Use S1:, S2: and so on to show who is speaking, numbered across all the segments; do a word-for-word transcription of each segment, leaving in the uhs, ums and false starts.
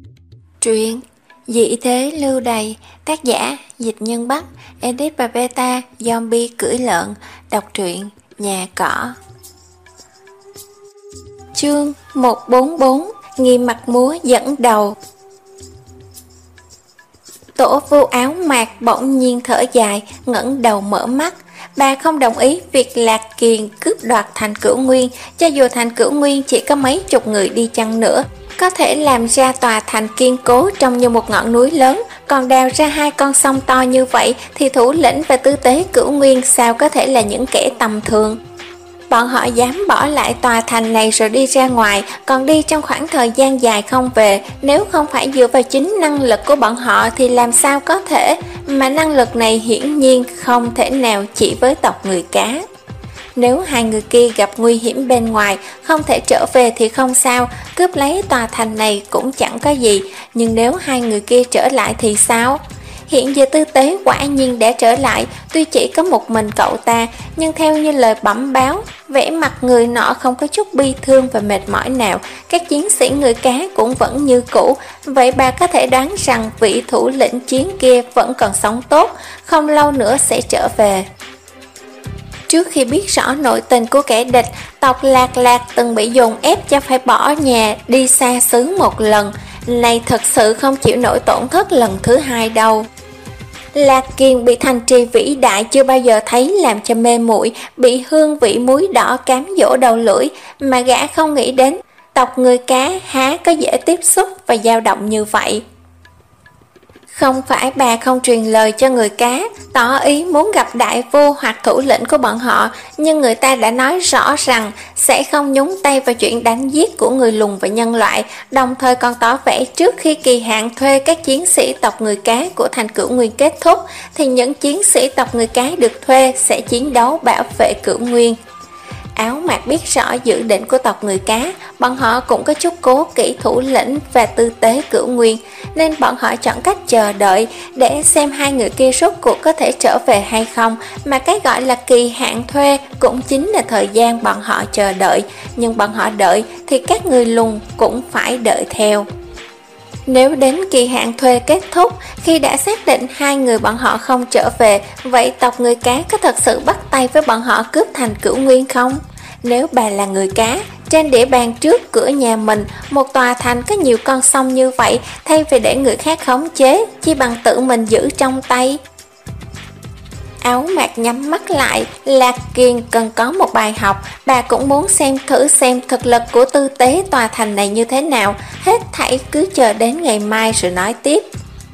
S1: Truyện Dị thế lưu đày, tác giả Dịch Nhân Bắc, edit và beta Zombie cưỡi lợn, đọc truyện Nhà Cỏ. Chương một trăm bốn mươi bốn, Nghiêm Mặt Múa dẫn đầu. Tổ Vô Áo Mạc bỗng nhiên thở dài, ngẩng đầu mở mắt. Bà không đồng ý việc Lạc Kiền cướp đoạt Thành Cửu Nguyên, cho dù Thành Cửu Nguyên chỉ có mấy chục người đi chăng nữa, có thể làm ra tòa thành kiên cố trông như một ngọn núi lớn, còn đào ra hai con sông to như vậy thì thủ lĩnh và tư tế Cửu Nguyên sao có thể là những kẻ tầm thường. Bọn họ dám bỏ lại tòa thành này rồi đi ra ngoài, còn đi trong khoảng thời gian dài không về. Nếu không phải dựa vào chính năng lực của bọn họ thì làm sao có thể, mà năng lực này hiển nhiên không thể nào chỉ với tộc người cá. Nếu hai người kia gặp nguy hiểm bên ngoài, không thể trở về thì không sao, cướp lấy tòa thành này cũng chẳng có gì. Nhưng nếu hai người kia trở lại thì sao? Hiện giờ tư tế quả nhiên đã trở lại, tuy chỉ có một mình cậu ta, nhưng theo như lời bẩm báo, vẻ mặt người nọ không có chút bi thương và mệt mỏi nào. Các chiến sĩ người cá cũng vẫn như cũ. Vậy bà có thể đoán rằng vị thủ lĩnh chiến kia vẫn còn sống tốt, không lâu nữa sẽ trở về. Trước khi biết rõ nội tình của kẻ địch, tộc Lạc Lạc từng bị dồn ép cho phải bỏ nhà đi xa xứ một lần. Này thật sự không chịu nổi tổn thất lần thứ hai đâu. Lạc Kiền bị thành trì vĩ đại chưa bao giờ thấy làm cho mê muội, bị hương vị muối đỏ cám dỗ đầu lưỡi, mà gã không nghĩ đến tộc người cá há có dễ tiếp xúc và dao động như vậy. Không phải bà không truyền lời cho người cá, tỏ ý muốn gặp đại vua hoặc thủ lĩnh của bọn họ, nhưng người ta đã nói rõ rằng sẽ không nhúng tay vào chuyện đánh giết của người lùn và nhân loại, đồng thời còn tỏ vẻ trước khi kỳ hạn thuê các chiến sĩ tộc người cá của Thành Cửu Nguyên kết thúc, thì những chiến sĩ tộc người cá được thuê sẽ chiến đấu bảo vệ Cửu Nguyên. Áo Mạc biết rõ dự định của tộc người cá, bọn họ cũng có chút cố kỹ thủ lĩnh và tư tế Cửu Nguyên, nên bọn họ chọn cách chờ đợi để xem hai người kia rốt cuộc có thể trở về hay không, mà cái gọi là kỳ hạn thuê cũng chính là thời gian bọn họ chờ đợi, nhưng bọn họ đợi thì các người lùn cũng phải đợi theo. Nếu đến kỳ hạn thuê kết thúc, khi đã xác định hai người bọn họ không trở về, vậy tộc người cá có thật sự bắt tay với bọn họ cướp Thành Cửu Nguyên không? Nếu bà là người cá, trên địa bàn trước cửa nhà mình, một tòa thành có nhiều con sông như vậy, thay vì để người khác khống chế, chỉ bằng tự mình giữ trong tay. Áo Mạc nhắm mắt lại, Lạc Kiền cần có một bài học, bà cũng muốn xem thử xem thực lực của tư tế tòa thành này như thế nào, hết thảy cứ chờ đến ngày mai rồi nói tiếp.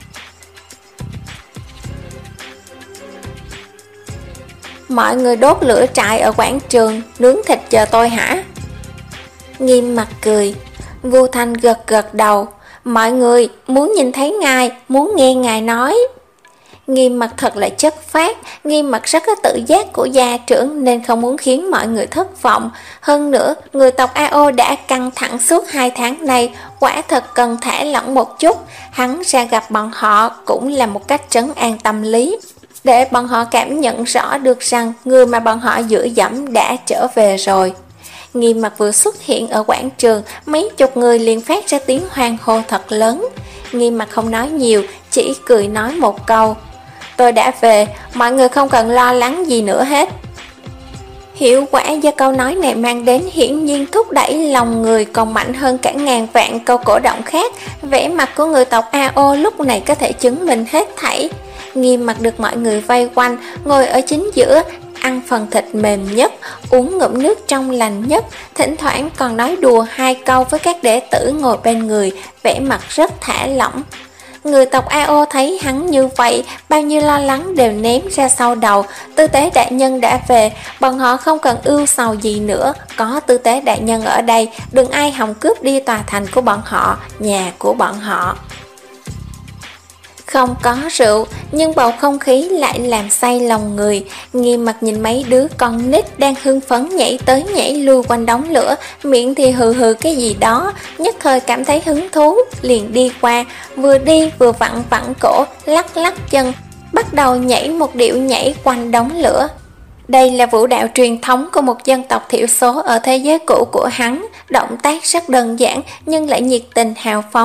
S1: Mọi người đốt lửa trại ở quảng trường, nướng thịt chờ tôi hả? Nghiêm Mặt cười. Vu Thanh gật gật đầu. Mọi người muốn nhìn thấy ngài, muốn nghe ngài nói. Nghiêm Mặt thật là chất phác, Nghiêm Mặt rất có tự giác của gia trưởng nên không muốn khiến mọi người thất vọng. Hơn nữa, người tộc a o đã căng thẳng suốt hai tháng nay, quả thật cần thả lỏng một chút. Hắn ra gặp bọn họ cũng là một cách trấn an tâm lý, để bọn họ cảm nhận rõ được rằng người mà bọn họ dựa dẫm đã trở về rồi. Nghiêm Mặt vừa xuất hiện ở quảng trường, mấy chục người liền phát ra tiếng hoan hô thật lớn. Nghiêm Mặt không nói nhiều, chỉ cười nói một câu. Tôi đã về, mọi người không cần lo lắng gì nữa hết. Hiệu quả do câu nói này mang đến hiển nhiên thúc đẩy lòng người còn mạnh hơn cả ngàn vạn câu cổ động khác. Vẻ mặt của người tộc a o lúc này có thể chứng minh hết thảy. Nghiêm Mặt được mọi người vây quanh, ngồi ở chính giữa, ăn phần thịt mềm nhất, uống ngụm nước trong lành nhất, thỉnh thoảng còn nói đùa hai câu với các đệ tử ngồi bên người, vẻ mặt rất thả lỏng. Người tộc a o thấy hắn như vậy, bao nhiêu lo lắng đều ném ra sau đầu. Tư tế đại nhân đã về, bọn họ không cần ưu sầu gì nữa. Có tư tế đại nhân ở đây, đừng ai hòng cướp đi tòa thành của bọn họ, nhà của bọn họ. Không có rượu, nhưng bầu không khí lại làm say lòng người. Nghiêm Mặt nhìn mấy đứa con nít đang hưng phấn nhảy tới nhảy lui quanh đống lửa, miệng thì hừ hừ cái gì đó, nhất thời cảm thấy hứng thú, liền đi qua, vừa đi vừa vặn vặn cổ, lắc lắc chân, bắt đầu nhảy một điệu nhảy quanh đống lửa. Đây là vũ đạo truyền thống của một dân tộc thiểu số ở thế giới cũ của hắn, động tác rất đơn giản nhưng lại nhiệt tình hào phóng.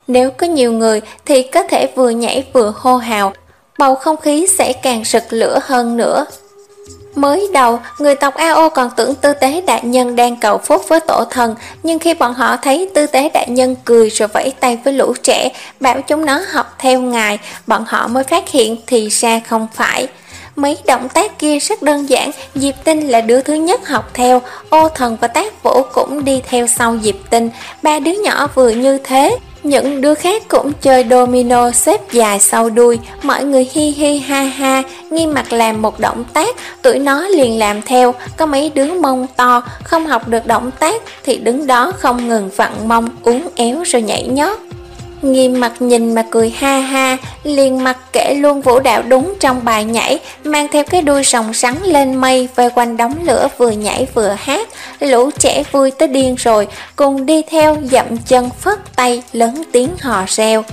S1: Nếu có nhiều người thì có thể vừa nhảy vừa hô hào, bầu không khí sẽ càng rực lửa hơn nữa. Mới đầu, người tộc a o còn tưởng Tư Tế đại nhân đang cầu phúc với tổ thần, nhưng khi bọn họ thấy Tư Tế đại nhân cười rồi vẫy tay với lũ trẻ, bảo chúng nó học theo ngài, bọn họ mới phát hiện thì ra không phải. Mấy động tác kia rất đơn giản, Diệp Tinh là đứa thứ nhất học theo, Ô Thần và Tác Vũ cũng đi theo sau Diệp Tinh, ba đứa nhỏ vừa như thế. Những đứa khác cũng chơi domino xếp dài sau đuôi, mọi người hi hi ha ha, Nghiêm Mặt làm một động tác, tụi nó liền làm theo, có mấy đứa mông to, không học được động tác thì đứng đó không ngừng vặn mông, uốn éo rồi nhảy nhót. Nghiêm Mặt nhìn mà cười ha ha, liền mặc kệ luôn vũ đạo đúng trong bài nhảy, mang theo cái đuôi rồng rắn lên mây, vây quanh đống lửa vừa nhảy vừa hát. Lũ trẻ vui tới điên rồi, cùng đi theo dậm chân phất tay, lớn tiếng hò reo.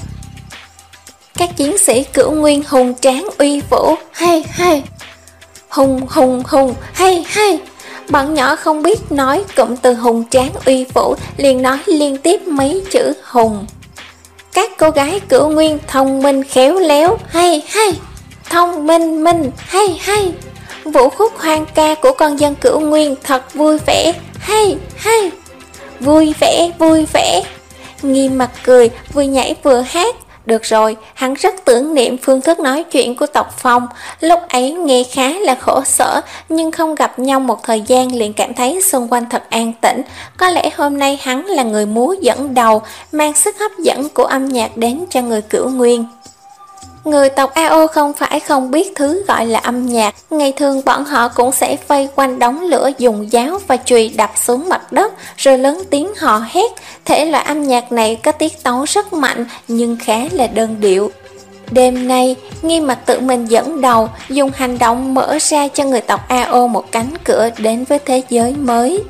S1: Các chiến sĩ Cửu Nguyên hùng tráng uy vũ, hay hay, hùng hùng hùng, hay hay. Bọn nhỏ không biết nói cụm từ hùng tráng uy vũ, liền nói liên tiếp mấy chữ hùng. Các cô gái Cửu Nguyên thông minh khéo léo, hay hay, thông minh minh, hay hay. Vũ khúc hoang ca của con dân Cửu Nguyên thật vui vẻ, hay hay, vui vẻ vui vẻ. Nghiêm Mặt cười, vừa nhảy vừa hát. Được rồi, hắn rất tưởng niệm phương thức nói chuyện của tộc Phong. Lúc ấy nghe khá là khổ sở, nhưng không gặp nhau một thời gian liền cảm thấy xung quanh thật an tĩnh. Có lẽ hôm nay hắn là người múa dẫn đầu, mang sức hấp dẫn của âm nhạc đến cho người Cửu Nguyên. Người tộc a o không phải không biết thứ gọi là âm nhạc, ngày thường bọn họ cũng sẽ vây quanh đống lửa dùng giáo và chùy đập xuống mặt đất rồi lớn tiếng hò hét. Thể loại âm nhạc này có tiết tấu rất mạnh nhưng khá là đơn điệu. Đêm nay, Nghiêm Mặt tự mình dẫn đầu, dùng hành động mở ra cho người tộc a o một cánh cửa đến với thế giới mới.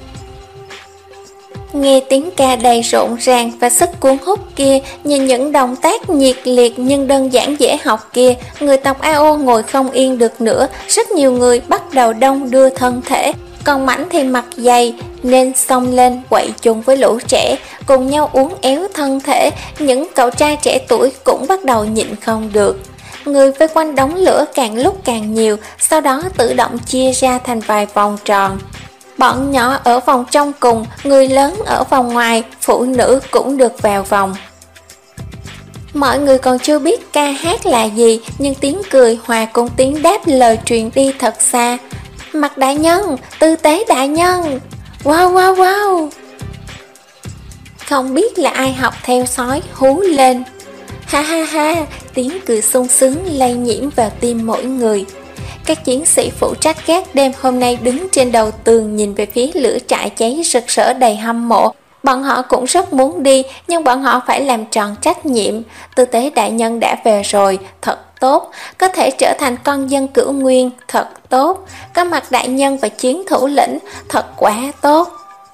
S1: Nghe tiếng ca đầy rộn ràng và sức cuốn hút kia, nhìn những động tác nhiệt liệt nhưng đơn giản dễ học kia, người tộc a o ngồi không yên được nữa, rất nhiều người bắt đầu đông đưa thân thể, còn Mãnh thì mặt dày nên xông lên quậy chung với lũ trẻ, cùng nhau uốn éo thân thể, những cậu trai trẻ tuổi cũng bắt đầu nhịn không được. Người vây quanh đống lửa càng lúc càng nhiều, sau đó tự động chia ra thành vài vòng tròn. Bọn nhỏ ở vòng trong cùng, người lớn ở vòng ngoài, phụ nữ cũng được vào vòng. Mọi người còn chưa biết ca hát là gì, nhưng tiếng cười hòa cùng tiếng đáp lời truyền đi thật xa. Mặt đại nhân, Tư Tế đại nhân, wow wow wow. Không biết là ai học theo sói hú lên. Ha ha ha, tiếng cười sung sướng lây nhiễm vào tim mỗi người. Các chiến sĩ phụ trách gác đêm hôm nay đứng trên đầu tường nhìn về phía lửa trại cháy rực rỡ đầy hâm mộ. Bọn họ cũng rất muốn đi, nhưng bọn họ phải làm tròn trách nhiệm. Tư Tế đại nhân đã về rồi, thật tốt. Có thể trở thành con dân Cửu Nguyên, thật tốt. Có Mặt đại nhân và chiến thủ lĩnh, thật quá tốt.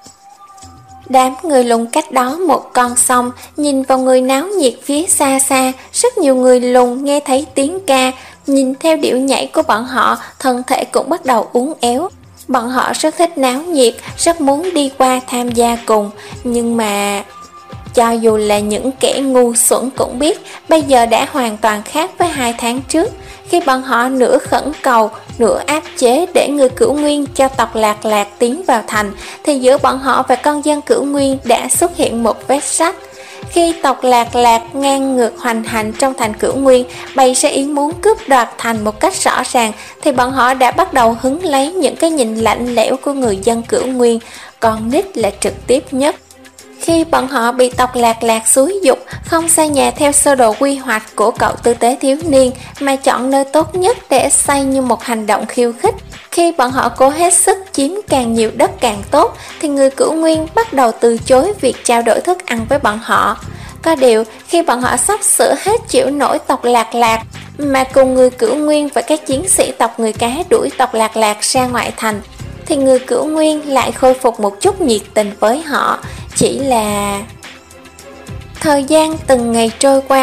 S1: Đám người lùn cách đó một con sông, nhìn vào người náo nhiệt phía xa xa. Rất nhiều người lùn nghe thấy tiếng ca, nhìn theo điệu nhảy của bọn họ, thân thể cũng bắt đầu uốn éo. Bọn họ rất thích náo nhiệt, rất muốn đi qua tham gia cùng. Nhưng mà cho dù là những kẻ ngu xuẩn cũng biết bây giờ đã hoàn toàn khác với hai tháng trước, khi bọn họ nửa khẩn cầu, nửa áp chế để người Cửu Nguyên cho tộc Lạc Lạc tiến vào thành, thì giữa bọn họ và con dân Cửu Nguyên đã xuất hiện một vết rách. Khi tộc Lạc Lạc ngang ngược hoành hành trong thành Cửu Nguyên, bày ra ý muốn cướp đoạt thành một cách rõ ràng, thì bọn họ đã bắt đầu hứng lấy những cái nhìn lạnh lẽo của người dân Cửu Nguyên, còn nít là trực tiếp nhất. Khi bọn họ bị tộc Lạc Lạc xúi dục, không xây nhà theo sơ đồ quy hoạch của cậu tư tế thiếu niên, mà chọn nơi tốt nhất để xây như một hành động khiêu khích. Khi bọn họ cố hết sức chiếm càng nhiều đất càng tốt, thì người Cửu Nguyên bắt đầu từ chối việc trao đổi thức ăn với bọn họ. Có điều, khi bọn họ sắp sửa hết chịu nổi tộc Lạc Lạc, mà cùng người Cửu Nguyên và các chiến sĩ tộc người cá đuổi tộc Lạc Lạc ra ngoại thành, thì người Cửu Nguyên lại khôi phục một chút nhiệt tình với họ. Chỉ là... Thời gian từng ngày trôi qua,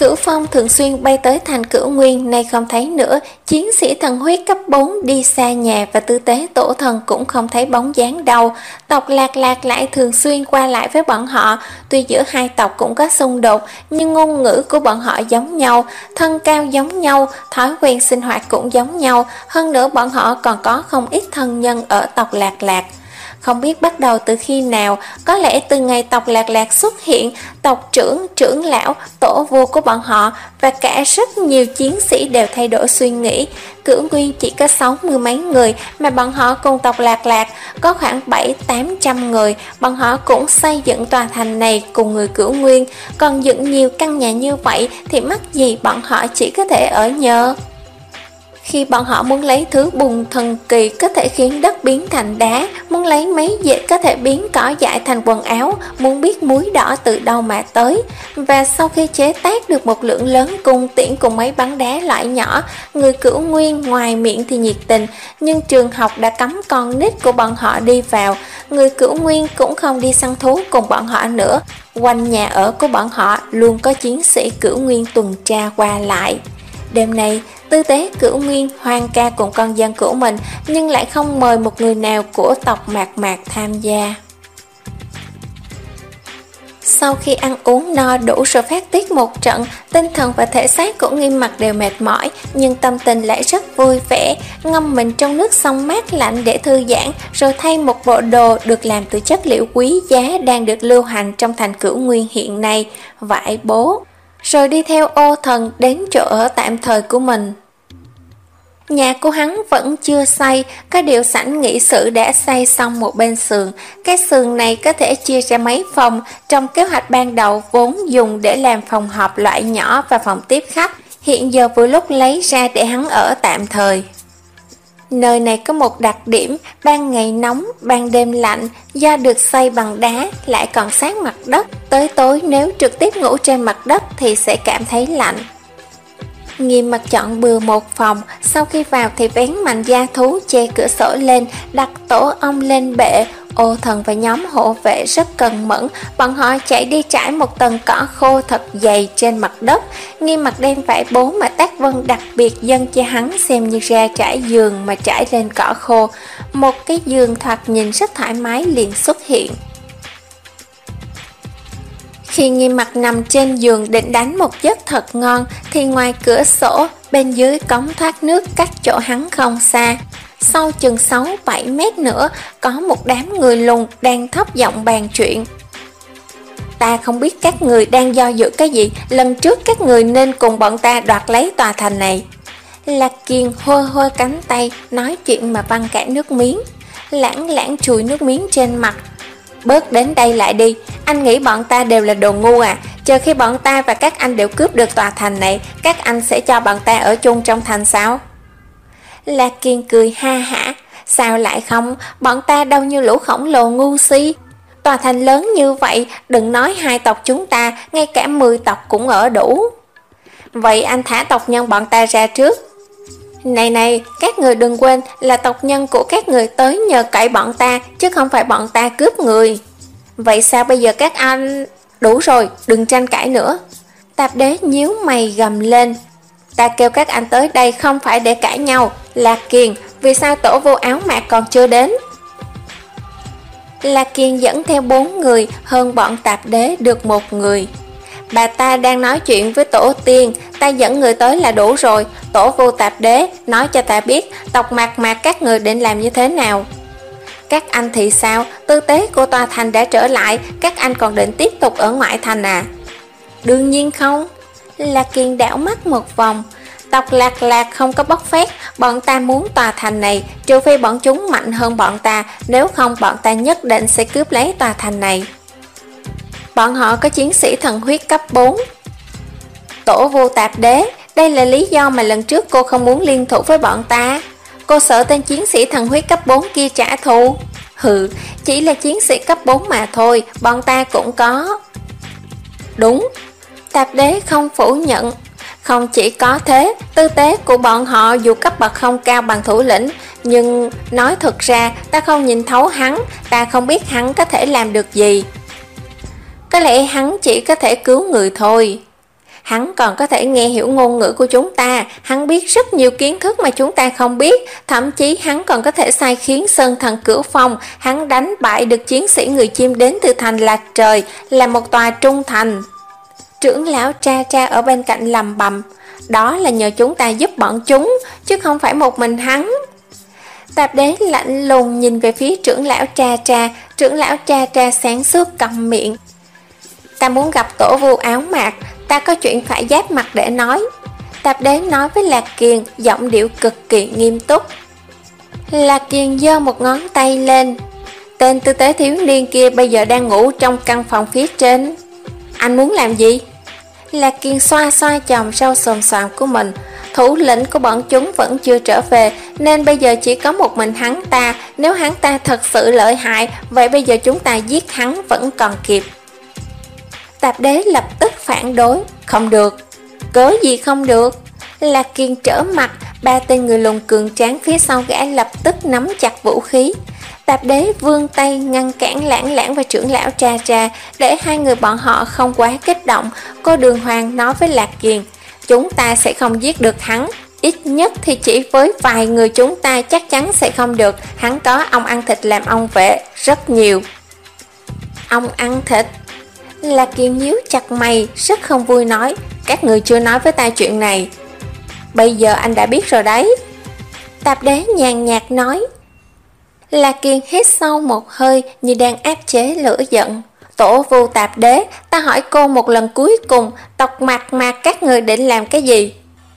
S1: Cửu Phong thường xuyên bay tới thành Cửu Nguyên, nay không thấy nữa. Chiến sĩ thần huyết cấp bốn đi xa nhà và tư tế tổ thần cũng không thấy bóng dáng đâu. Tộc Lạc Lạc lại thường xuyên qua lại với bọn họ. Tuy giữa hai tộc cũng có xung đột, nhưng ngôn ngữ của bọn họ giống nhau, thân cao giống nhau, thói quen sinh hoạt cũng giống nhau. Hơn nữa bọn họ còn có không ít thân nhân ở tộc Lạc Lạc. Không biết bắt đầu từ khi nào, có lẽ từ ngày tộc Lạc Lạc xuất hiện, tộc trưởng, trưởng lão, tổ vua của bọn họ và cả rất nhiều chiến sĩ đều thay đổi suy nghĩ. Cửu Nguyên chỉ có sáu mươi mấy người, mà bọn họ cùng tộc Lạc Lạc có khoảng bảy tám trăm người. Bọn họ cũng xây dựng tòa thành này cùng người Cửu Nguyên, còn dựng nhiều căn nhà như vậy thì mắc gì bọn họ chỉ có thể ở nhờ. Khi bọn họ muốn lấy thứ bùn thần kỳ có thể khiến đất biến thành đá, muốn lấy mấy dệt có thể biến cỏ dại thành quần áo, muốn biết muối đỏ từ đâu mà tới. Và sau khi chế tác được một lượng lớn cung tiễn cùng mấy bắn đá loại nhỏ, người Cửu Nguyên ngoài miệng thì nhiệt tình, nhưng trường học đã cấm con nít của bọn họ đi vào. Người Cửu Nguyên cũng không đi săn thú cùng bọn họ nữa. Quanh nhà ở của bọn họ luôn có chiến sĩ Cửu Nguyên tuần tra qua lại. Đêm nay, tư tế Cửu Nguyên hoan ca cùng con dân của mình, nhưng lại không mời một người nào của tộc Mạc Mạc tham gia. Sau khi ăn uống no đủ rồi phát tiết một trận, tinh thần và thể xác của Nghiêm Mặc đều mệt mỏi, nhưng tâm tình lại rất vui vẻ, ngâm mình trong nước sông mát lạnh để thư giãn, rồi thay một bộ đồ được làm từ chất liệu quý giá đang được lưu hành trong thành Cửu Nguyên hiện nay, vải bố. Rồi đi theo Ô Thần đến chỗ ở tạm thời của mình. Nhà của hắn vẫn chưa xây, có điều sảnh nghị sự đã xây xong một bên sườn. Cái sườn này có thể chia ra mấy phòng, trong kế hoạch ban đầu vốn dùng để làm phòng họp loại nhỏ và phòng tiếp khách, hiện giờ vừa lúc lấy ra để hắn ở tạm thời. Nơi này có một đặc điểm, ban ngày nóng, ban đêm lạnh, do được xây bằng đá, lại còn sát mặt đất. Tới tối nếu trực tiếp ngủ trên mặt đất thì sẽ cảm thấy lạnh. Nghiêm Mặc chọn bừa một phòng, sau khi vào thì vén mành da thú che cửa sổ lên, đặt tổ ong lên bệ. Ô Thần và nhóm hộ vệ rất cần mẫn, bọn họ chạy đi trải một tầng cỏ khô thật dày trên mặt đất. Nghiêm Mặc đem vải bố mà Tác Vân đặc biệt dâng cho hắn xem như ra trải giường mà trải lên cỏ khô. Một cái giường thoạt nhìn rất thoải mái liền xuất hiện. Khi Nghiêm Mặc nằm trên giường định đánh một giấc thật ngon, thì ngoài cửa sổ, bên dưới cống thoát nước cách chỗ hắn không xa, sau chừng sáu bảy mét nữa, có một đám người lùn đang thấp giọng bàn chuyện. Ta không biết các người đang do dự cái gì, lần trước các người nên cùng bọn ta đoạt lấy tòa thành này. Lạc Kiên hôi hôi cánh tay, nói chuyện mà văng cả nước miếng. Lãng lãng chùi nước miếng trên mặt. Bớt đến đây lại đi, anh nghĩ bọn ta đều là đồ ngu à? Chờ khi bọn ta và các anh đều cướp được tòa thành này, các anh sẽ cho bọn ta ở chung trong thành sao? Lạc Kiên cười ha hả. Sao lại không, bọn ta đâu như lũ khổng lồ ngu si. Tòa thành lớn như vậy, đừng nói hai tộc chúng ta, ngay cả mười tộc cũng ở đủ. Vậy anh thả tộc nhân bọn ta ra trước. Này này, các người đừng quên là tộc nhân của các người tới nhờ cậy bọn ta, chứ không phải bọn ta cướp người. Vậy sao bây giờ các anh... Đủ rồi, đừng tranh cãi nữa. Tạp Đế nhíu mày gầm lên. Ta kêu các anh tới đây không phải để cãi nhau. Lạc Kiền, vì sao tổ vô áo mạc còn chưa đến? Lạc Kiền dẫn theo bốn người, hơn bọn Tạp Đế được một người. Bà ta đang nói chuyện với tổ tiên, ta dẫn người tới là đủ rồi. Tổ vô Tạp Đế nói cho ta biết tộc Mạc Mạc các người định làm như thế nào. Các anh thì sao? Tư tế của tòa thành đã trở lại, các anh còn định tiếp tục ở ngoại thành à? Đương nhiên không. Lạc Kiền đảo mắt một vòng. Tộc Lạc Lạc không có bóc phét, bọn ta muốn tòa thành này, trừ phi bọn chúng mạnh hơn bọn ta, nếu không bọn ta nhất định sẽ cướp lấy tòa thành này. Bọn họ có chiến sĩ thần huyết cấp bốn. Tổ vô Tạp Đế, đây là lý do mà lần trước cô không muốn liên thủ với bọn ta. Cô sợ tên chiến sĩ thần huyết cấp bốn kia trả thù. Hừ, chỉ là chiến sĩ cấp bốn mà thôi, bọn ta cũng có. Đúng, Tạp Đế không phủ nhận. Không chỉ có thế, tư tế của bọn họ dù cấp bậc không cao bằng thủ lĩnh, nhưng nói thật ra ta không nhìn thấu hắn, ta không biết hắn có thể làm được gì. Có lẽ hắn chỉ có thể cứu người thôi. Hắn còn có thể nghe hiểu ngôn ngữ của chúng ta, hắn biết rất nhiều kiến thức mà chúng ta không biết, thậm chí hắn còn có thể sai khiến Sơn Thần Cửu Phong, hắn đánh bại được chiến sĩ người chim đến từ thành Lạc Trời, là một tòa trung thành. Trưởng lão Tra Tra ở bên cạnh lầm bầm, đó là nhờ chúng ta giúp bọn chúng, chứ không phải một mình hắn. Tạp Đế lạnh lùng nhìn về phía trưởng lão Tra Tra, trưởng lão Tra Tra sáng suốt câm miệng. Ta muốn gặp tổ vu áo mạc, ta có chuyện phải giáp mặt để nói. Tạp Đế nói với Lạc Kiền, giọng điệu cực kỳ nghiêm túc. Lạc Kiền giơ một ngón tay lên. Tên tư tế thiếu niên kia bây giờ đang ngủ trong căn phòng phía trên. Anh muốn làm gì? Lạc Kiền xoa xoa chòm râu xồm xoàm của mình. Thủ lĩnh của bọn chúng vẫn chưa trở về, nên bây giờ chỉ có một mình hắn ta. Nếu hắn ta thật sự lợi hại, vậy bây giờ chúng ta giết hắn vẫn còn kịp. Tạp Đế lập tức phản đối. Không được. Cớ gì không được? Lạc Kiền trở mặt, ba tên người lùn cường tráng phía sau gã lập tức nắm chặt vũ khí. Tạp Đế vươn tay ngăn cản Lãng Lãng và trưởng lão Tra Tra, để hai người bọn họ không quá kích động. Cô Đường Hoàng nói với Lạc Kiền, chúng ta sẽ không giết được hắn, ít nhất thì chỉ với vài người chúng ta chắc chắn sẽ không được. Hắn có ông ăn thịt làm ông vệ, rất nhiều. Ông ăn thịt? Lạc Kiền nhíu chặt mày, rất không vui nói, các người chưa nói với ta chuyện này. Bây giờ anh đã biết rồi đấy. Tạp Đế nhàn nhạt nói. Lạc Kiền hít sâu một hơi như đang áp chế lửa giận. Tổ vu Tạp Đế, ta hỏi cô một lần cuối cùng, tộc Mạc Mạc các người định làm cái gì?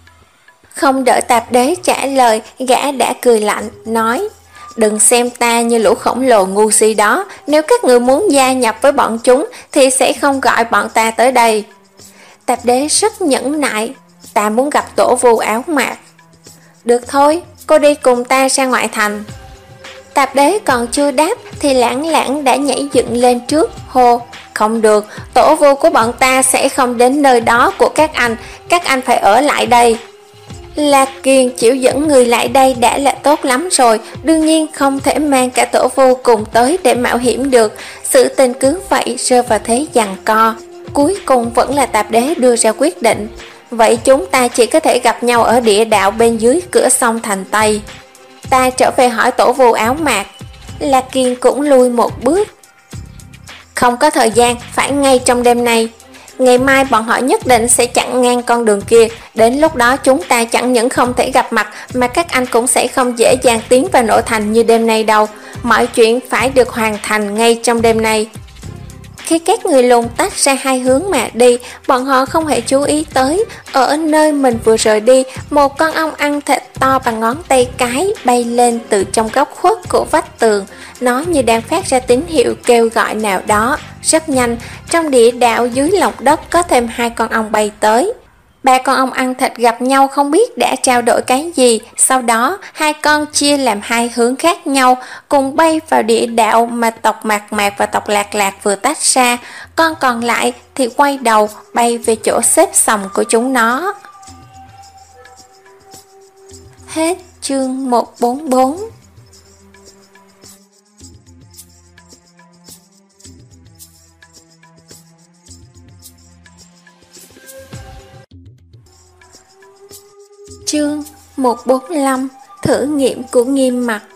S1: Không đợi Tạp Đế trả lời, gã đã cười lạnh, nói, đừng xem ta như lũ khổng lồ ngu si đó, nếu các người muốn gia nhập với bọn chúng thì sẽ không gọi bọn ta tới đây. Tạp Đế rất nhẫn nại, ta muốn gặp tổ vu áo mạc. Được thôi, cô đi cùng ta ra ngoại thành. Tạp Đế còn chưa đáp thì Lãng Lãng đã nhảy dựng lên trước, hô, không được, tổ vu của bọn ta sẽ không đến nơi đó của các anh, các anh phải ở lại đây. Lạc Kiền chịu dẫn người lại đây đã là tốt lắm rồi, đương nhiên không thể mang cả tổ vu cùng tới để mạo hiểm được. Sự tình cứ vậy rơi vào thế giằng co. Cuối cùng vẫn là Tạp Đế đưa ra quyết định. Vậy chúng ta chỉ có thể gặp nhau ở địa đạo bên dưới cửa sông thành Tây. Ta trở về hỏi tổ vu áo mạc. Lạc Kiền cũng lui một bước. Không có thời gian, phải ngay trong đêm nay. Ngày mai bọn họ nhất định sẽ chặn ngang con đường kia. Đến lúc đó chúng ta chẳng những không thể gặp mặt, mà các anh cũng sẽ không dễ dàng tiến vào nội thành như đêm nay đâu. Mọi chuyện phải được hoàn thành ngay trong đêm nay. Khi các người lùn tách ra hai hướng mà đi, bọn họ không hề chú ý tới, ở nơi mình vừa rời đi, một con ong ăn thịt to bằng ngón tay cái bay lên từ trong góc khuất của vách tường. Nó như đang phát ra tín hiệu kêu gọi nào đó. Rất nhanh, trong địa đạo dưới lòng đất có thêm hai con ong bay tới. Ba con ong ăn thịt gặp nhau không biết đã trao đổi cái gì. Sau đó, hai con chia làm hai hướng khác nhau, cùng bay vào địa đạo mà tộc Mạc Mạc và tộc Lạc Lạc vừa tách ra. Con còn lại thì quay đầu bay về chỗ xếp sòng của chúng nó. Hết chương một trăm bốn mươi bốn. Chương một trăm bốn mươi lăm. Thử nghiệm của Nghiêm Mặc.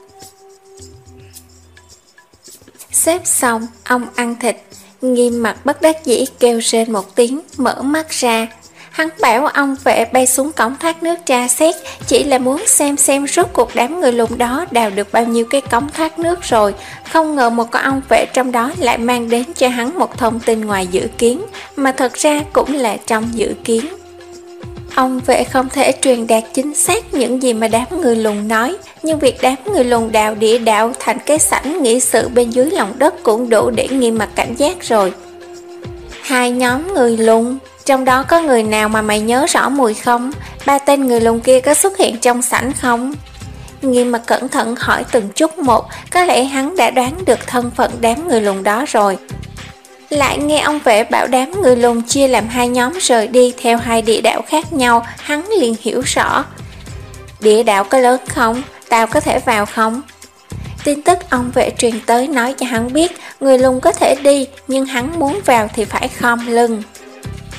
S1: Xếp xong, ong ăn thịt. Nghiêm Mặc bất đắc dĩ kêu rên một tiếng, mở mắt ra. Hắn bảo ong vệ bay xuống cổng thoát nước tra xét, chỉ là muốn xem xem rốt cuộc đám người lùn đó đào được bao nhiêu cái cống thoát nước rồi. Không ngờ một con ong vệ trong đó lại mang đến cho hắn một thông tin ngoài dự kiến, mà thật ra cũng là trong dự kiến. Ông vệ không thể truyền đạt chính xác những gì mà đám người lùn nói, nhưng việc đám người lùn đào địa đạo thành cái sảnh nghị sự bên dưới lòng đất cũng đủ để Nghiêm Mặc cảnh giác rồi. Hai nhóm người lùn, trong đó có người nào mà mày nhớ rõ mùi không? Ba tên người lùn kia có xuất hiện trong sảnh không? Nghiêm Mặc cẩn thận hỏi từng chút một, có lẽ hắn đã đoán được thân phận đám người lùn đó rồi. Lại nghe ông vệ bảo đám người lùn chia làm hai nhóm rời đi theo hai địa đạo khác nhau, hắn liền hiểu rõ. Địa đạo có lớn không? Tao có thể vào không? Tin tức ông vệ truyền tới nói cho hắn biết người lùn có thể đi, nhưng hắn muốn vào thì phải khom lưng.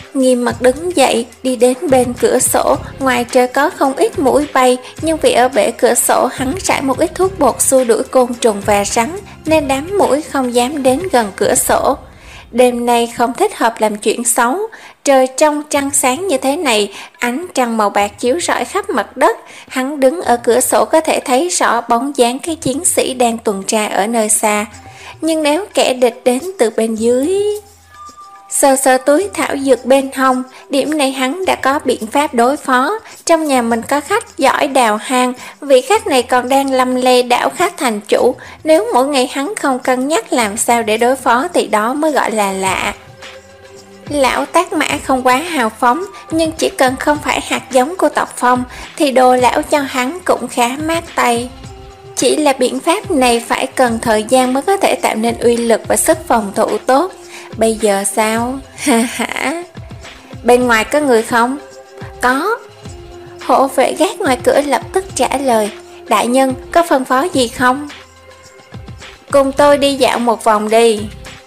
S1: Nghiêm mặt đứng dậy, đi đến bên cửa sổ. Ngoài trời có không ít muỗi bay, nhưng vì ở bể cửa sổ hắn rải một ít thuốc bột xua đuổi côn trùng và rắn, nên đám muỗi không dám đến gần cửa sổ. Đêm nay không thích hợp làm chuyện xấu. Trời trong trăng sáng như thế này, ánh trăng màu bạc chiếu rọi khắp mặt đất. Hắn đứng ở cửa sổ có thể thấy rõ bóng dáng các chiến sĩ đang tuần tra ở nơi xa. Nhưng nếu kẻ địch đến từ bên dưới... Sờ sờ túi thảo dược bên hông, điểm này hắn đã có biện pháp đối phó. Trong nhà mình có khách giỏi đào hang, vị khách này còn đang lăm le đảo khách thành chủ. Nếu mỗi ngày hắn không cân nhắc làm sao để đối phó thì đó mới gọi là lạ. Lão Tác Mã không quá hào phóng, nhưng chỉ cần không phải hạt giống của tộc Phong thì đồ lão cho hắn cũng khá mát tay. Chỉ là biện pháp này phải cần thời gian mới có thể tạo nên uy lực và sức phòng thủ tốt. Bây giờ sao? Ha ha. Bên ngoài có người không? Có. Hộ vệ gác ngoài cửa lập tức trả lời. Đại nhân, có phân phó gì không? Cùng tôi đi dạo một vòng đi.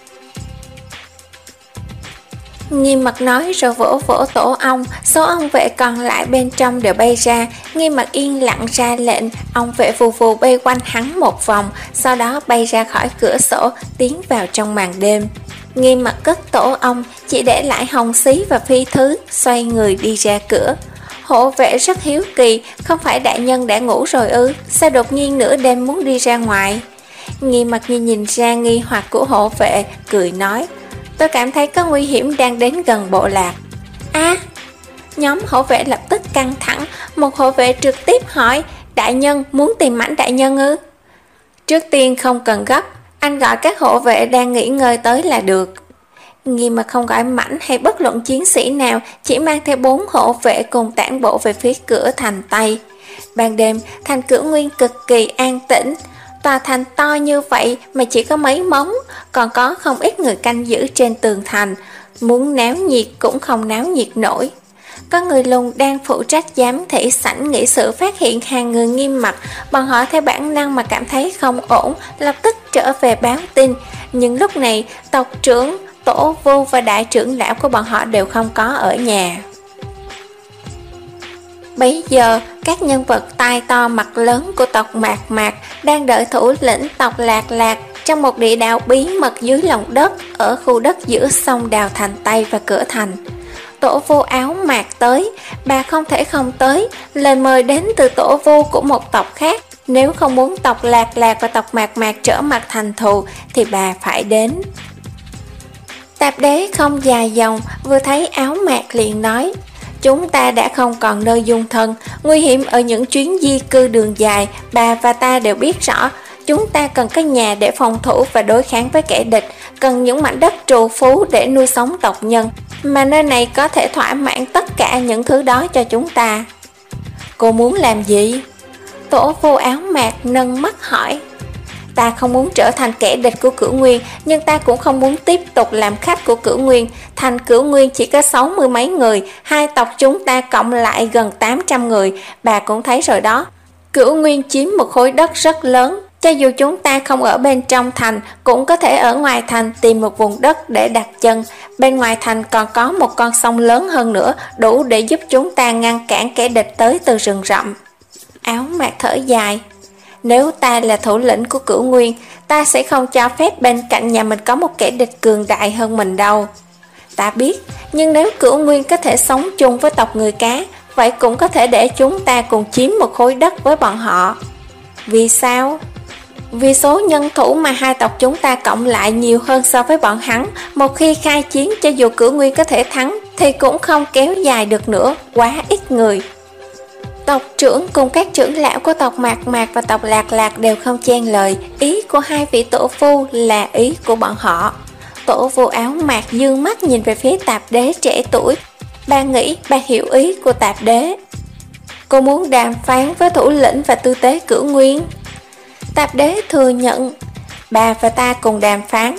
S1: Nghiêm Mặt nói rồi vỗ vỗ tổ ong. Số ong vệ còn lại bên trong đều bay ra. Nghiêm Mặt yên lặng ra lệnh. Ong vệ vù vù bay quanh hắn một vòng, sau đó bay ra khỏi cửa sổ, tiến vào trong màn đêm. Nghiêm Mặt cất tổ ong, chỉ để lại Hồng Xí và Phi Thứ, xoay người đi ra cửa. Hộ vệ rất hiếu kỳ, không phải đại nhân đã ngủ rồi ư? Sao đột nhiên nửa đêm muốn đi ra ngoài? Nghiêm Mặt nhìn nhìn ra nghi hoặc của hộ vệ, cười nói: Tôi cảm thấy có nguy hiểm đang đến gần bộ lạc. À, nhóm hộ vệ lập tức căng thẳng. Một hộ vệ trực tiếp hỏi: Đại nhân muốn tìm Mãnh đại nhân ư? Trước tiên không cần gấp, anh gọi các hộ vệ đang nghỉ ngơi tới là được. Nghiêm Mặt không gọi Mãnh hay bất luận chiến sĩ nào, chỉ mang theo bốn hộ vệ cùng tản bộ về phía cửa thành Tây. Ban đêm, thành Cửu Nguyên cực kỳ an tĩnh. Tòa thành to như vậy mà chỉ có mấy móng, còn có không ít người canh giữ trên tường thành. Muốn náo nhiệt cũng không náo nhiệt nổi. Có người lùn đang phụ trách giám thị sảnh nghị sự phát hiện hàng người Nghiêm Mặt. Bọn họ theo bản năng mà cảm thấy không ổn, lập tức trở về báo tin. Nhưng lúc này, tộc trưởng, tổ vu và đại trưởng lão của bọn họ đều không có ở nhà. Bấy giờ, các nhân vật tai to mặt lớn của tộc Mạc Mạc đang đợi thủ lĩnh tộc Lạc Lạc trong một địa đạo bí mật dưới lòng đất ở khu đất giữa sông Đào Thành Tây và cửa thành. Tổ vu áo mạc tới, bà không thể không tới, lời mời đến từ tổ vu của một tộc khác. Nếu không muốn tộc Lạc Lạc và tộc Mạc Mạc trở mặt thành thù thì bà phải đến. Tạp Đế không dài dòng, vừa thấy áo mạc liền nói: Chúng ta đã không còn nơi dung thân, nguy hiểm ở những chuyến di cư đường dài, bà và ta đều biết rõ. Chúng ta cần có nhà để phòng thủ và đối kháng với kẻ địch, cần những mảnh đất trù phú để nuôi sống tộc nhân, mà nơi này có thể thỏa mãn tất cả những thứ đó cho chúng ta. Cô muốn làm gì? Tổ vu áo mạc nâng mắt hỏi. Ta không muốn trở thành kẻ địch của Cửu Nguyên, nhưng ta cũng không muốn tiếp tục làm khách của Cửu Nguyên. Thành Cửu Nguyên chỉ có sáu mươi mấy người, hai tộc chúng ta cộng lại gần tám trăm người, bà cũng thấy rồi đó. Cửu Nguyên chiếm một khối đất rất lớn, cho dù chúng ta không ở bên trong thành, cũng có thể ở ngoài thành tìm một vùng đất để đặt chân. Bên ngoài thành còn có một con sông lớn hơn nữa, đủ để giúp chúng ta ngăn cản kẻ địch tới từ rừng rậm. Áo mạc thở dài. Nếu ta là thủ lĩnh của Cửu Nguyên, ta sẽ không cho phép bên cạnh nhà mình có một kẻ địch cường đại hơn mình đâu. Ta biết, nhưng nếu Cửu Nguyên có thể sống chung với tộc người cá, vậy cũng có thể để chúng ta cùng chiếm một khối đất với bọn họ. Vì sao? Vì số nhân thủ mà hai tộc chúng ta cộng lại nhiều hơn so với bọn hắn. Một khi khai chiến, cho dù Cửu Nguyên có thể thắng thì cũng không kéo dài được nữa, quá ít người. Tộc trưởng cùng các trưởng lão của tộc Mạc Mạc và tộc Lạc Lạc đều không chen lời. Ý của hai vị tổ vu là ý của bọn họ. Tổ vu áo mạc dương mắt nhìn về phía Tạp Đế trẻ tuổi. Bà nghĩ bà hiểu ý của Tạp Đế. Cô muốn đàm phán với thủ lĩnh và tư tế Cửu Nguyên. Tạp Đế thừa nhận. Bà và ta cùng đàm phán.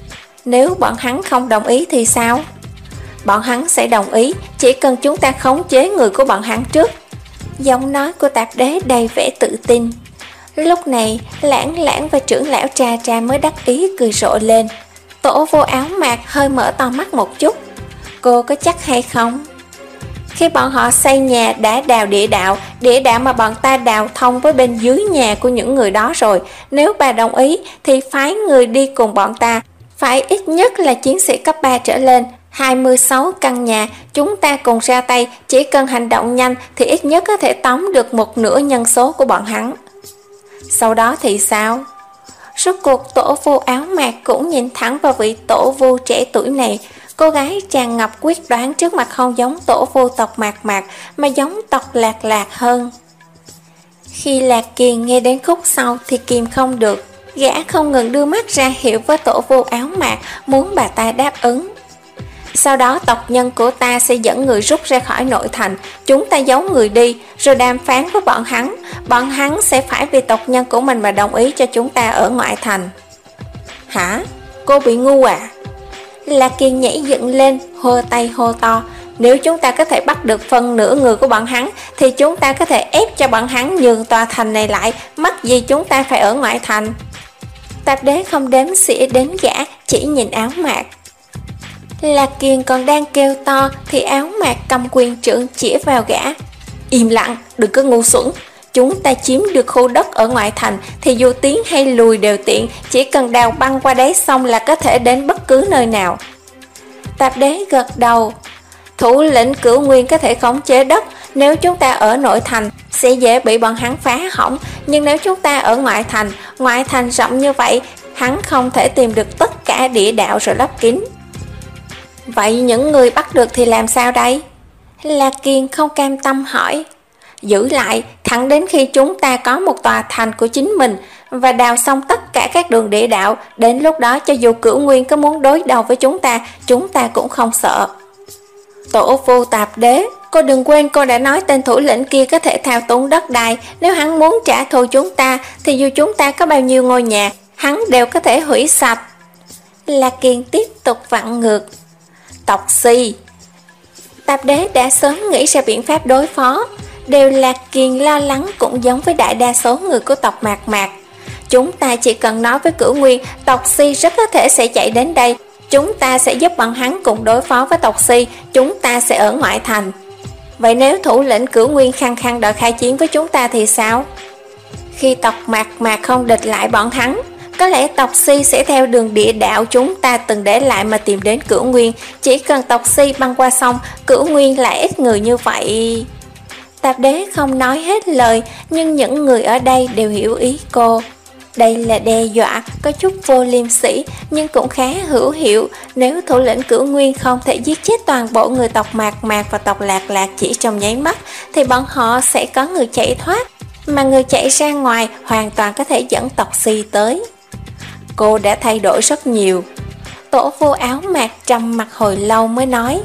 S1: Nếu bọn hắn không đồng ý thì sao? Bọn hắn sẽ đồng ý, chỉ cần chúng ta khống chế người của bọn hắn trước. Giọng nói của Tạp Đế đầy vẻ tự tin. Lúc này, Lãng Lãng và trưởng lão Tra Tra mới đắc ý cười rộ lên. Tổ vô áo mạc hơi mở to mắt một chút. cô có chắc hay không? Khi bọn họ xây nhà đã đào địa đạo, địa đạo mà bọn ta đào thông với bên dưới nhà của những người đó rồi. Nếu bà đồng ý thì phái người đi cùng bọn ta, phải ít nhất là chiến sĩ cấp ba trở lên. hai mươi sáu căn nhà, chúng ta cùng ra tay, chỉ cần hành động nhanh thì ít nhất có thể tóm được một nửa nhân số của bọn hắn. Sau đó thì sao? Rốt cuộc tổ vu áo mạc cũng nhìn thẳng vào vị tổ vu trẻ tuổi này. Cô gái tràn ngập quyết đoán trước mặt không giống tổ vu tộc Mạc Mạc mà giống tộc Lạc Lạc hơn. Khi Lạc Kiền nghe đến khúc sau thì kìm không được, gã không ngừng đưa mắt ra hiệu với tổ vu áo mạc muốn bà ta đáp ứng. Sau đó tộc nhân của ta sẽ dẫn người rút ra khỏi nội thành, chúng ta giấu người đi rồi đàm phán với bọn hắn, bọn hắn sẽ phải vì tộc nhân của mình mà đồng ý cho chúng ta ở ngoại thành. Hả? Cô bị ngu à? Lạc Kiền nhảy dựng lên, hô tay hô to, nếu chúng ta có thể bắt được phân nửa người của bọn hắn thì chúng ta có thể ép cho bọn hắn nhường tòa thành này lại, mắc gì chúng ta phải ở ngoại thành. Tạp Đế không đếm xỉa đến gã, chỉ nhìn áo mạc. Lạc Kiền còn đang kêu to thì áo mạc cầm quyền trượng chĩa vào gã. Im lặng, đừng có ngu xuẩn. Chúng ta chiếm được khu đất ở ngoại thành thì dù tiến hay lùi đều tiện, chỉ cần đào băng qua đáy sông là có thể đến bất cứ nơi nào. Tạp Đế gật đầu. Thủ lĩnh Cửu Nguyên có thể khống chế đất, nếu chúng ta ở nội thành sẽ dễ bị bọn hắn phá hỏng, nhưng nếu chúng ta ở ngoại thành, ngoại thành rộng như vậy, hắn không thể tìm được tất cả địa đạo rồi lấp kín. Vậy những người bắt được thì làm sao đây? Lạc Kiền không cam tâm hỏi. Giữ lại, thẳng đến khi chúng ta có một tòa thành của chính mình và đào xong tất cả các đường địa đạo, đến lúc đó cho dù Cửu Nguyên có muốn đối đầu với chúng ta, chúng ta cũng không sợ. Tổ vu Tạp Đế, cô đừng quên cô đã nói tên thủ lĩnh kia có thể thao túng đất đai, nếu hắn muốn trả thù chúng ta thì dù chúng ta có bao nhiêu ngôi nhà, hắn đều có thể hủy sạch. Lạc Kiền tiếp tục vặn ngược. Tộc Si. Tạp Đế đã sớm nghĩ ra biện pháp đối phó. Đều Lạc Kiền lo lắng cũng giống với đại đa số người của tộc Mạc Mạc. Chúng ta chỉ cần nói với Cửu Nguyên, tộc Si rất có thể sẽ chạy đến đây, chúng ta sẽ giúp bọn hắn cùng đối phó với tộc Si, chúng ta sẽ ở ngoại thành. Vậy nếu thủ lĩnh Cửu Nguyên khăng khăng đòi khai chiến với chúng ta thì sao? Khi tộc Mạc Mạc không địch lại bọn hắn, có lẽ tộc Si sẽ theo đường địa đạo chúng ta từng để lại mà tìm đến Cửu Nguyên. Chỉ cần tộc Si băng qua sông, Cửu Nguyên lại ít người như vậy. Tạp Đế không nói hết lời, nhưng những người ở đây đều hiểu ý cô. Đây là đe dọa, có chút vô liêm sỉ, nhưng cũng khá hữu hiệu. Nếu thủ lĩnh Cửu Nguyên không thể giết chết toàn bộ người tộc Mạc Mạc và tộc Lạc Lạc chỉ trong nháy mắt, thì bọn họ sẽ có người chạy thoát, mà người chạy ra ngoài hoàn toàn có thể dẫn tộc Si tới. Cô đã thay đổi rất nhiều. Tổ vu áo mạc trầm mặt hồi lâu mới nói.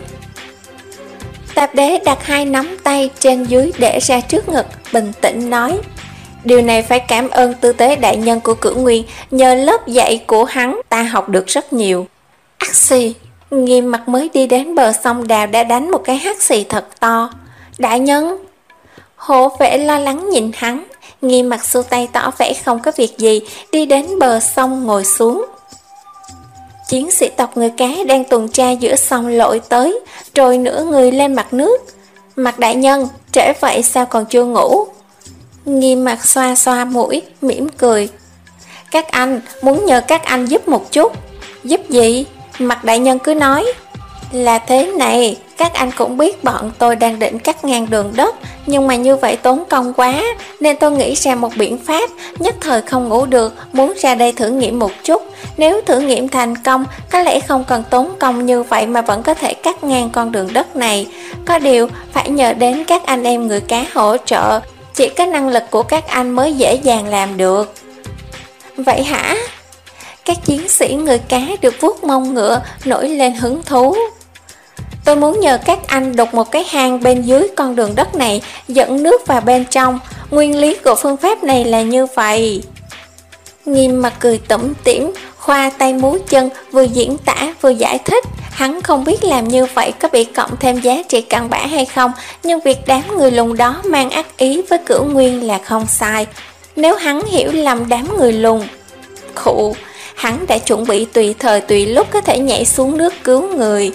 S1: Tạp Đế đặt hai nắm tay trên dưới để ra trước ngực, bình tĩnh nói. Điều này phải cảm ơn tư tế đại nhân của Cửu Nguyên, nhờ lớp dạy của hắn ta học được rất nhiều. Ác xì, Nghiêm mặt mới đi đến bờ sông đào đã đánh một cái hắt xì thật to. Đại nhân! Hổ Vệ lo lắng nhìn hắn, Nghiêm mặt xua tay tỏ vẻ không có việc gì, đi đến bờ sông ngồi xuống. Chiến sĩ tộc người cá đang tuần tra giữa sông lội tới, rồi nửa người lên mặt nước. Mặt đại nhân, trễ vậy sao còn chưa ngủ? Nghiêm mặt xoa xoa mũi, mỉm cười. Các anh, muốn nhờ các anh giúp một chút. Giúp gì? Mặt đại nhân cứ nói. Là thế này, các anh cũng biết bọn tôi đang định cắt ngang đường đất, nhưng mà như vậy tốn công quá, nên tôi nghĩ ra một biện pháp, nhất thời không ngủ được, muốn ra đây thử nghiệm một chút. Nếu thử nghiệm thành công, có lẽ không cần tốn công như vậy mà vẫn có thể cắt ngang con đường đất này. Có điều, phải nhờ đến các anh em người cá hỗ trợ, chỉ có năng lực của các anh mới dễ dàng làm được. Vậy hả? Các chiến sĩ người cá được vuốt mông ngựa, nổi lên hứng thú. Tôi muốn nhờ các anh đục một cái hang bên dưới con đường đất này, dẫn nước vào bên trong. Nguyên lý của phương pháp này là như vậy. Nghiêm mặt cười tủm tỉm, khoa tay múa chân, vừa diễn tả vừa giải thích. Hắn không biết làm như vậy có bị cộng thêm giá trị căn bản hay không, nhưng việc đám người lùn đó mang ác ý với Cửu Nguyên là không sai. Nếu hắn hiểu lầm đám người lùn, khụ, hắn đã chuẩn bị tùy thời tùy lúc có thể nhảy xuống nước cứu người.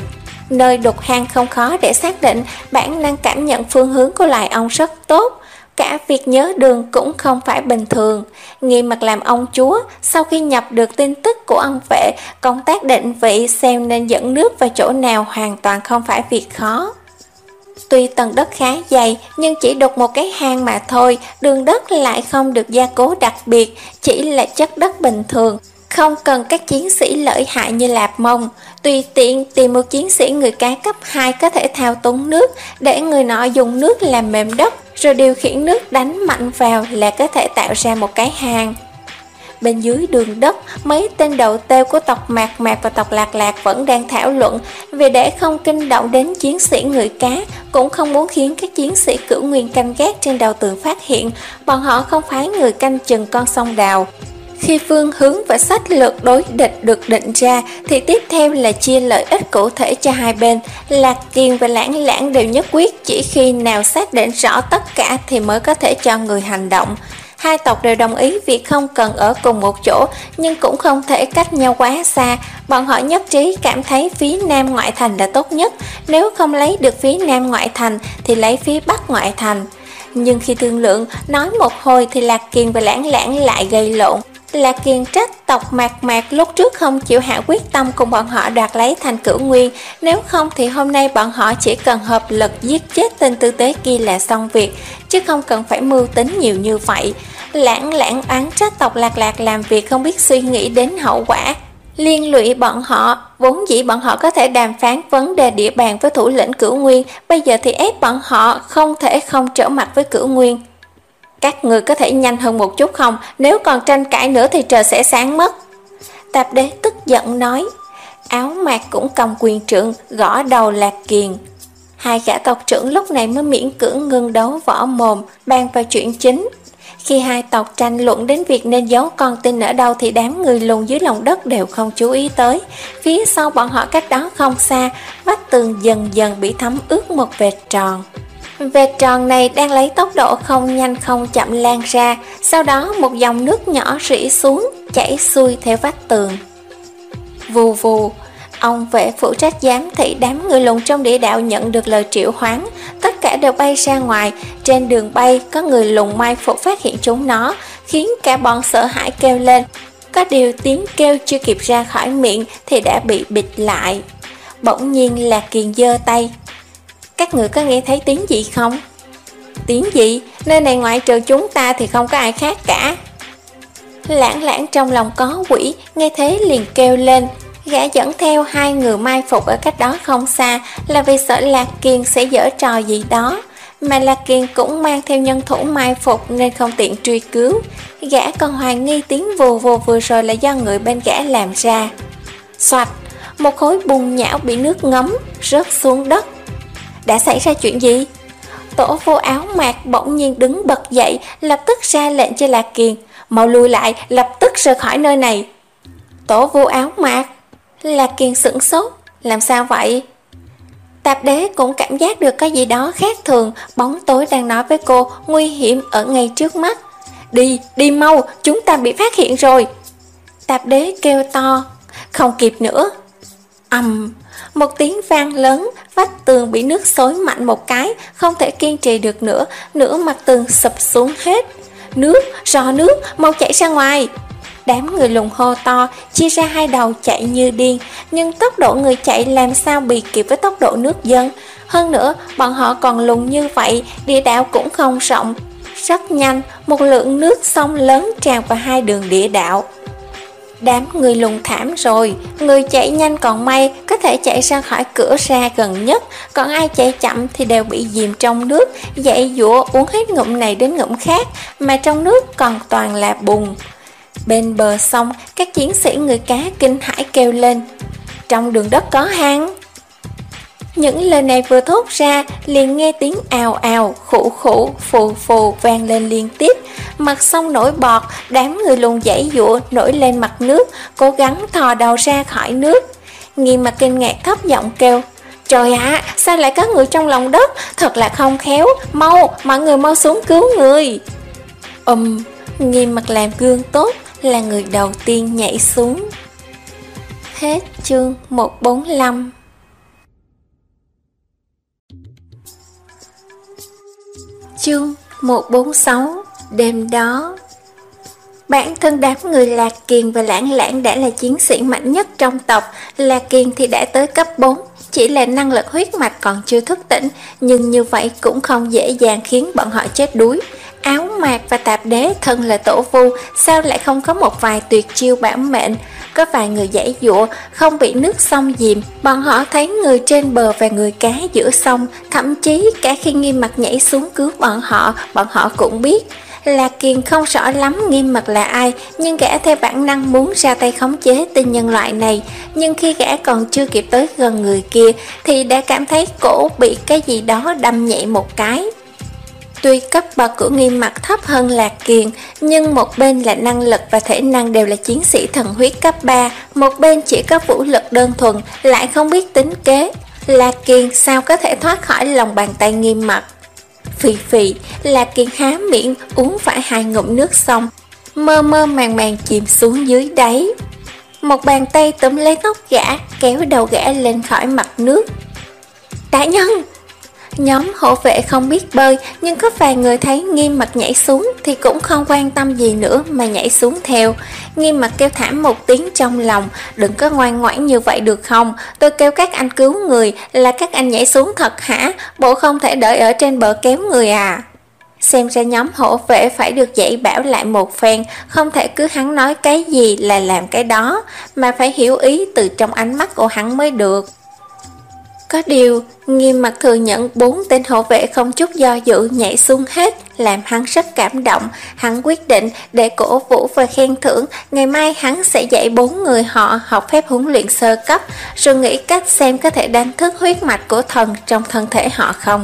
S1: Nơi đục hang không khó để xác định, bản năng cảm nhận phương hướng của loài ong rất tốt. Cả việc nhớ đường cũng không phải bình thường. Nghi Mặc làm ông chúa, sau khi nhập được tin tức của ong vệ, công tác định vị xem nên dẫn nước vào chỗ nào hoàn toàn không phải việc khó. Tuy tầng đất khá dày, nhưng chỉ đục một cái hang mà thôi, đường đất lại không được gia cố đặc biệt, chỉ là chất đất bình thường, không cần các chiến sĩ lợi hại như Lạp Mông. Tùy tiện tìm một chiến sĩ người cá cấp hai có thể thao túng nước, để người nọ dùng nước làm mềm đất, rồi điều khiển nước đánh mạnh vào là có thể tạo ra một cái hang. Bên dưới đường đất, mấy tên đầu têu của tộc Mạc Mạc và tộc Lạc Lạc vẫn đang thảo luận, vì để không kinh động đến chiến sĩ người cá, cũng không muốn khiến các chiến sĩ Cửu Nguyên canh gác trên đầu tường phát hiện, bọn họ không phái người canh chừng con sông Đào. Khi phương hướng và sách lược đối địch được định ra, thì tiếp theo là chia lợi ích cụ thể cho hai bên. Lạc Kiền và Lãng Lãng đều nhất quyết chỉ khi nào xác định rõ tất cả thì mới có thể cho người hành động. Hai tộc đều đồng ý việc không cần ở cùng một chỗ, nhưng cũng không thể cách nhau quá xa. Bọn họ nhất trí cảm thấy phía nam ngoại thành là tốt nhất, nếu không lấy được phía nam ngoại thành thì lấy phía bắc ngoại thành. Nhưng khi thương lượng, nói một hồi thì Lạc Kiền và Lãng Lãng lại gây lộn. Lạc Kiền trách tộc Mạc Mạc lúc trước không chịu hạ quyết tâm cùng bọn họ đoạt lấy thành Cửu Nguyên, nếu không thì hôm nay bọn họ chỉ cần hợp lực giết chết tên tư tế kia là xong việc, chứ không cần phải mưu tính nhiều như vậy. Lãng Lãng oán trách tộc Lạc Lạc làm việc không biết suy nghĩ đến hậu quả, liên lụy bọn họ. Vốn dĩ bọn họ có thể đàm phán vấn đề địa bàn với thủ lĩnh Cửu Nguyên, bây giờ thì ép bọn họ không thể không trở mặt với Cửu Nguyên. Các người có thể nhanh hơn một chút không? Nếu còn tranh cãi nữa thì trời sẽ sáng mất. Tạp Đế tức giận nói. Áo Mạc cũng cầm quyền trượng gõ đầu Lạc Kiền. Hai gã tộc trưởng lúc này mới miễn cưỡng ngưng đấu võ mồm, bàn vào chuyện chính. Khi hai tộc tranh luận đến việc nên giấu con tin ở đâu thì đám người lùn dưới lòng đất đều không chú ý tới. Phía sau bọn họ cách đó không xa, vách tường dần dần bị thấm ướt một vệt tròn. Vệt tròn này đang lấy tốc độ không nhanh không chậm lan ra, sau đó một dòng nước nhỏ rỉ xuống, chảy xuôi theo vách tường. Vù vù, ông vệ phụ trách giám thị đám người lùn trong địa đạo nhận được lời triệu hoán, tất cả đều bay ra ngoài. Trên đường bay có người lùn mai phục phát hiện chúng nó, khiến cả bọn sợ hãi kêu lên. Có điều tiếng kêu chưa kịp ra khỏi miệng thì đã bị bịt lại. Bỗng nhiên Lạc Kiền giơ tay. Các người có nghe thấy tiếng gì không? Tiếng gì? Nơi này ngoại trừ chúng ta thì không có ai khác cả. Lãng Lãng trong lòng có quỷ, nghe thế liền kêu lên. Gã dẫn theo hai người mai phục ở cách đó không xa là vì sợ Lạc Kiền sẽ giở trò gì đó, mà Lạc Kiền cũng mang theo nhân thủ mai phục nên không tiện truy cứu. Gã còn hoài nghi tiếng vù vù vừa rồi là do người bên gã làm ra. Soạt, một khối bùn nhão bị nước ngấm rớt xuống đất. Đã xảy ra chuyện gì? Tổ vô áo mạc bỗng nhiên đứng bật dậy, lập tức ra lệnh cho Lạc Kiền. Mau lui lại, lập tức rời khỏi nơi này. Tổ vô áo mạc? Lạc Kiền sửng sốt. Làm sao vậy? Tạp Đế cũng cảm giác được có gì đó khác thường. Bóng tối đang nói với cô nguy hiểm ở ngay trước mắt. Đi, đi mau, chúng ta bị phát hiện rồi. Tạp Đế kêu to. Không kịp nữa. Ầm, um, một tiếng vang lớn, vách tường bị nước xối mạnh một cái, không thể kiên trì được nữa, nửa mặt tường sụp xuống hết. Nước, rò nước, mau chạy ra ngoài. Đám người lùn hô to, chia ra hai đầu chạy như điên, nhưng tốc độ người chạy làm sao bị kịp với tốc độ nước dâng. Hơn nữa, bọn họ còn lùn như vậy, địa đạo cũng không rộng. Rất nhanh, một lượng nước sông lớn tràn vào hai đường địa đạo. Đám người lùn thảm rồi, người chạy nhanh còn may có thể chạy ra khỏi cửa ra gần nhất, còn ai chạy chậm thì đều bị dìm trong nước, dãy dụa uống hết ngụm này đến ngụm khác, mà trong nước còn toàn là bùn. Bên bờ sông, các chiến sĩ người cá kinh hãi kêu lên. Trong đường đất có hang. Những lời này vừa thốt ra, liền nghe tiếng ào ào, khụ khụ, phù phù vang lên liên tiếp. Mặt sông nổi bọt, đám người lùn dãy dụa nổi lên mặt nước, cố gắng thò đầu ra khỏi nước. Nghi Mặc kinh ngạc thấp giọng kêu. Trời ạ, à, sao lại có người trong lòng đất? Thật là không khéo, mau, mọi người mau xuống cứu người. Ừm, um, Nghi Mặc làm gương tốt, là người đầu tiên nhảy xuống. Hết chương một trăm bốn mươi lăm. Chương một trăm bốn mươi sáu. Đêm đó. Bản thân đám người Lạc Kiền và Lãng Lãng đã là chiến sĩ mạnh nhất trong tộc. Lạc Kiền thì đã tới cấp bốn, chỉ là năng lực huyết mạch còn chưa thức tỉnh, nhưng như vậy cũng không dễ dàng khiến bọn họ chết đuối. Áo Mạc và Tạp Đế thân là tổ vu, sao lại không có một vài tuyệt chiêu bảo mệnh? Có vài người giãy giụa, không bị nước sông dìm. Bọn họ thấy người trên bờ và người cá giữa sông, thậm chí cả khi Nghiêm Mặc nhảy xuống cứu bọn họ, bọn họ cũng biết. Lạc Kiền không rõ lắm Nghiêm Mặc là ai, nhưng gã theo bản năng muốn ra tay khống chế tên nhân loại này. Nhưng khi gã còn chưa kịp tới gần người kia, thì đã cảm thấy cổ bị cái gì đó đâm nhẹ một cái. Tuy cấp bậc của Nghiêm Mặc thấp hơn Lạc Kiền, nhưng một bên là năng lực và thể năng đều là chiến sĩ thần huyết cấp ba, một bên chỉ có vũ lực đơn thuần, lại không biết tính kế. Lạc Kiền sao có thể thoát khỏi lòng bàn tay Nghiêm Mặc? Phì phì, Lạc Kiền há miệng uống phải hai ngụm nước xong, mơ mơ màng màng chìm xuống dưới đáy. Một bàn tay túm lấy tóc gã, kéo đầu gã lên khỏi mặt nước. Đại nhân! Nhóm hộ vệ không biết bơi, nhưng có vài người thấy Nghiêm Mặc nhảy xuống thì cũng không quan tâm gì nữa mà nhảy xuống theo. Nghiêm Mặc kêu thảm một tiếng trong lòng, đừng có ngoan ngoãn như vậy được không? Tôi kêu các anh cứu người là các anh nhảy xuống thật hả? Bộ không thể đợi ở trên bờ kéo người à? Xem ra nhóm hộ vệ phải được dạy bảo lại một phen, không thể cứ hắn nói cái gì là làm cái đó, mà phải hiểu ý từ trong ánh mắt của hắn mới được. Có điều, Nghiêm Mặc thừa nhận bốn tên hộ vệ không chút do dự nhảy xuống hết, làm hắn rất cảm động. Hắn quyết định để cổ vũ và khen thưởng, ngày mai hắn sẽ dạy bốn người họ học phép huấn luyện sơ cấp, rồi nghĩ cách xem có thể đánh thức huyết mạch của thần trong thân thể họ không.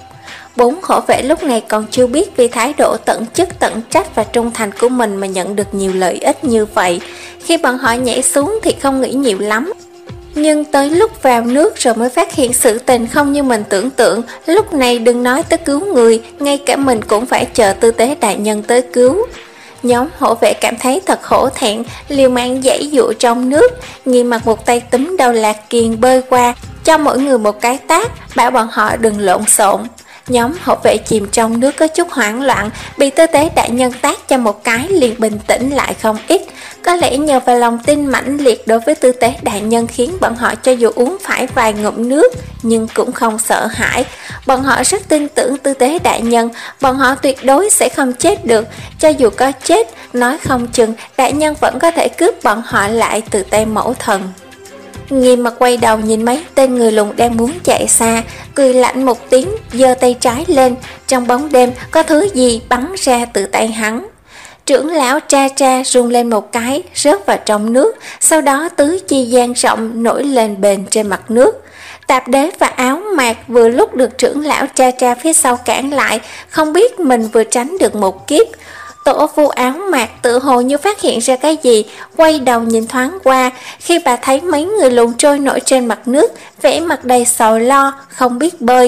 S1: Bốn hộ vệ lúc này còn chưa biết vì thái độ tận chức tận trách và trung thành của mình mà nhận được nhiều lợi ích như vậy. Khi bọn họ nhảy xuống thì không nghĩ nhiều lắm, nhưng tới lúc vào nước rồi mới phát hiện sự tình không như mình tưởng tượng. Lúc này đừng nói tới cứu người, ngay cả mình cũng phải chờ tư tế đại nhân tới cứu. Nhóm hộ vệ cảm thấy thật hổ thẹn, liều mạng giãy dụa trong nước. Nghiêm Mặc một tay túm đầu Lạc Kiền bơi qua, cho mỗi người một cái tát, bảo bọn họ đừng lộn xộn. Nhóm hộ vệ chìm trong nước có chút hoảng loạn, bị tư tế đại nhân tát cho một cái liền bình tĩnh lại không ít. Có lẽ nhờ vào lòng tin mãnh liệt đối với tư tế đại nhân khiến bọn họ cho dù uống phải vài ngụm nước nhưng cũng không sợ hãi. Bọn họ rất tin tưởng tư tế đại nhân, bọn họ tuyệt đối sẽ không chết được. Cho dù có chết, nói không chừng đại nhân vẫn có thể cướp bọn họ lại từ tay mẫu thần. Nghiêm Mặc quay đầu nhìn mấy tên người lùn đang muốn chạy xa, cười lạnh một tiếng, giơ tay trái lên. Trong bóng đêm có thứ gì bắn ra từ tay hắn. Trưởng lão tra tra rung lên một cái, rớt vào trong nước, sau đó tứ chi dang rộng nổi lên bền trên mặt nước. Tạp Đế và Áo Mạc vừa lúc được trưởng lão tra tra phía sau cản lại, không biết mình vừa tránh được một kiếp. Tổ vu Áo Mạc tự hồ như phát hiện ra cái gì, quay đầu nhìn thoáng qua. Khi bà thấy mấy người lùn trôi nổi trên mặt nước, vẻ mặt đầy sầu lo, không biết bơi,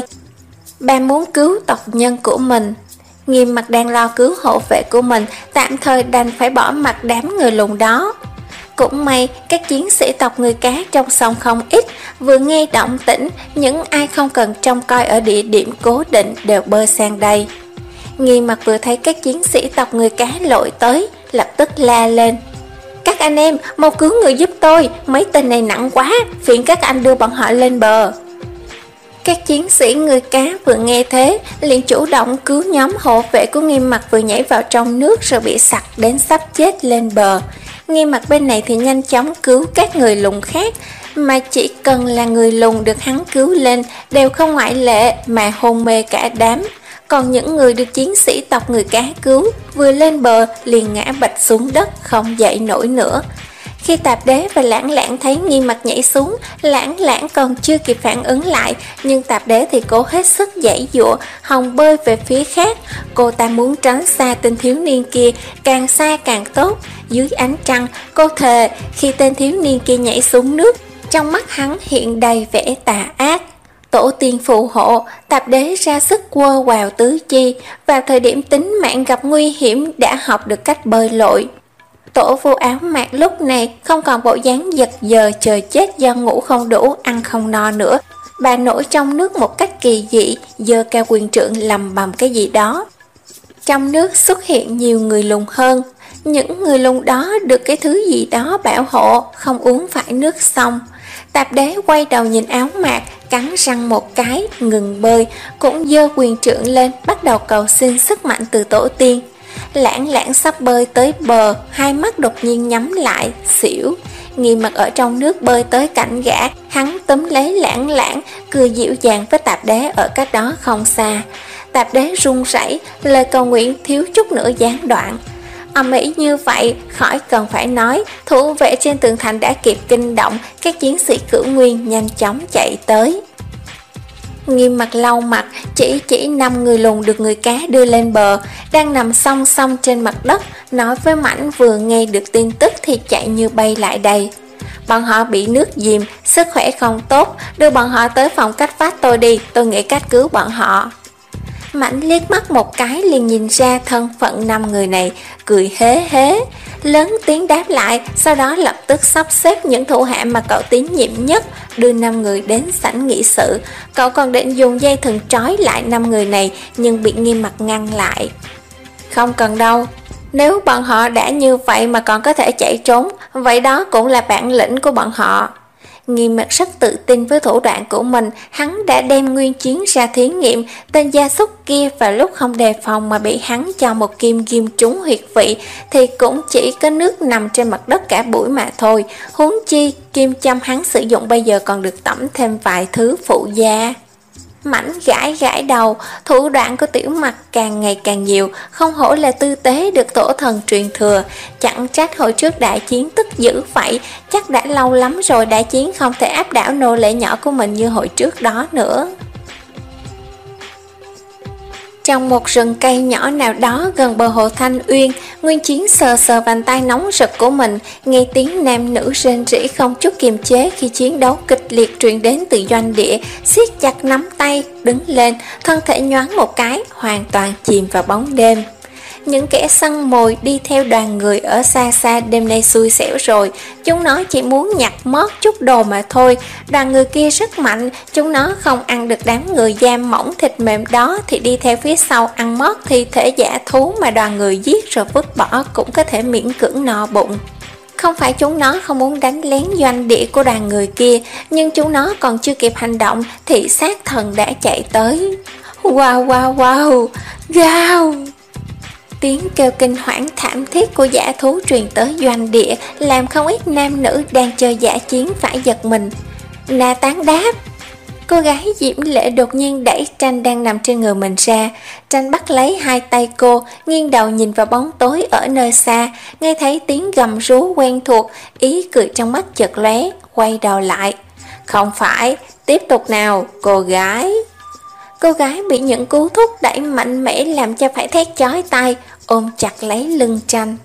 S1: bà muốn cứu tộc nhân của mình. Nghiêm Mặc đang lo cứu hộ vệ của mình, tạm thời đành phải bỏ mặt đám người lùn đó. Cũng may các chiến sĩ tộc người cá trong sông không ít, vừa nghe động tĩnh, những ai không cần trông coi ở địa điểm cố định đều bơi sang đây. Nghiêm Mặc vừa thấy các chiến sĩ tộc người cá lội tới, lập tức la lên: các anh em, mau cứu người giúp tôi, mấy tên này nặng quá, phiền các anh đưa bọn họ lên bờ. Các chiến sĩ người cá vừa nghe thế, liền chủ động cứu nhóm hộ vệ của Nghiêm Mặc vừa nhảy vào trong nước rồi bị sặc đến sắp chết lên bờ. Nghiêm Mặc bên này thì nhanh chóng cứu các người lùn khác, mà chỉ cần là người lùn được hắn cứu lên đều không ngoại lệ mà hôn mê cả đám. Còn những người được chiến sĩ tộc người cá cứu vừa lên bờ liền ngã bạch xuống đất không dậy nổi nữa. Khi Tạp Đế và Lãng Lãng thấy Nghiêm Mặc nhảy xuống, Lãng Lãng còn chưa kịp phản ứng lại, nhưng Tạp Đế thì cố hết sức giãy giụa, hòng bơi về phía khác. Cô ta muốn tránh xa tên thiếu niên kia, càng xa càng tốt. Dưới ánh trăng, cô thề khi tên thiếu niên kia nhảy xuống nước, trong mắt hắn hiện đầy vẻ tà ác. Tổ tiên phù hộ, Tạp Đế ra sức quơ quào tứ chi, vào thời điểm tính mạng gặp nguy hiểm đã học được cách bơi lội. Tổ vu Áo Mạc lúc này không còn bộ dáng giật giờ chờ chết do ngủ không đủ, ăn không no nữa. Bà nổi trong nước một cách kỳ dị, giơ cao quyền trượng lầm bầm cái gì đó. Trong nước xuất hiện nhiều người lùn hơn. Những người lùn đó được cái thứ gì đó bảo hộ, không uống phải nước xong. Tạp Đế quay đầu nhìn Áo Mạc, cắn răng một cái, ngừng bơi, cũng giơ quyền trượng lên, bắt đầu cầu xin sức mạnh từ tổ tiên. Lãng Lãng sắp bơi tới bờ, hai mắt đột nhiên nhắm lại, xỉu. Nghi Mặc ở trong nước bơi tới cạnh gã, hắn túm lấy Lãng Lãng, cười dịu dàng với Tạp Đế ở cách đó không xa. Tạp Đế run rẩy, lời cầu nguyện thiếu chút nữa gián đoạn. Ầm ĩ như vậy, khỏi cần phải nói, thủ vệ trên tường thành đã kịp kinh động, các chiến sĩ Cửu Nguyên nhanh chóng chạy tới. Nghiêm Mặt lau mặt, chỉ chỉ năm người lùn được người cá đưa lên bờ, đang nằm song song trên mặt đất, nói với Mãnh vừa nghe được tin tức thì chạy như bay lại đây. Bọn họ bị nước dìm, sức khỏe không tốt, đưa bọn họ tới phòng cách vách tôi đi, tôi nghĩ cách cứu bọn họ. Mãnh liếc mắt một cái liền nhìn ra thân phận năm người này, cười hế hế, lớn tiếng đáp lại, sau đó lập tức sắp xếp những thủ hạ mà cậu tín nhiệm nhất, đưa năm người đến sảnh nghị sự. Cậu còn định dùng dây thừng trói lại năm người này, nhưng bị Nghiêm Mặt ngăn lại. Không cần đâu, nếu bọn họ đã như vậy mà còn có thể chạy trốn, vậy đó cũng là bản lĩnh của bọn họ. Nghiêm Mặt rất tự tin với thủ đoạn của mình, hắn đã đem nguyên chiến ra thí nghiệm, tên gia súc kia vào lúc không đề phòng mà bị hắn cho một kim ghim trúng huyệt vị thì cũng chỉ có nước nằm trên mặt đất cả buổi mà thôi, huống chi kim châm hắn sử dụng bây giờ còn được tẩm thêm vài thứ phụ gia. Mãnh gãi gãi đầu, thủ đoạn của Tiểu Mặc càng ngày càng nhiều, không hổ là tư tế được tổ thần truyền thừa, chẳng trách hồi trước đại chiến tức dữ vậy, chắc đã lâu lắm rồi đại chiến không thể áp đảo nô lệ nhỏ của mình như hồi trước đó nữa. Trong một rừng cây nhỏ nào đó gần bờ hồ Thanh Uyên, Nguyên Chiến sờ sờ bàn tay nóng rực của mình, nghe tiếng nam nữ rên rỉ không chút kiềm chế khi chiến đấu kịch liệt truyền đến từ doanh địa, siết chặt nắm tay, đứng lên, thân thể nhoáng một cái, hoàn toàn chìm vào bóng đêm. Những kẻ săn mồi đi theo đoàn người ở xa xa đêm nay xui xẻo rồi, chúng nó chỉ muốn nhặt mót chút đồ mà thôi. Đoàn người kia rất mạnh, chúng nó không ăn được đám người da mỏng thịt mềm đó thì đi theo phía sau ăn mót thi thể giả thú mà đoàn người giết rồi vứt bỏ cũng có thể miễn cưỡng no bụng. Không phải chúng nó không muốn đánh lén doanh địa của đoàn người kia, nhưng chúng nó còn chưa kịp hành động thì sát thần đã chạy tới. Wow wow wow, gào! Tiếng kêu kinh hoảng thảm thiết của dã thú truyền tới doanh địa, làm không ít nam nữ đang chơi dã chiến phải giật mình. Na Tán đáp. Cô gái Diễm Lệ đột nhiên đẩy Tranh đang nằm trên người mình ra. Tranh bắt lấy hai tay cô, nghiêng đầu nhìn vào bóng tối ở nơi xa, nghe thấy tiếng gầm rú quen thuộc, ý cười trong mắt chợt lóe, quay đầu lại. Không phải, tiếp tục nào, cô gái. Cô gái bị những cú thúc đẩy mạnh mẽ làm cho phải thét chói tai, ôm chặt lấy lưng Tranh.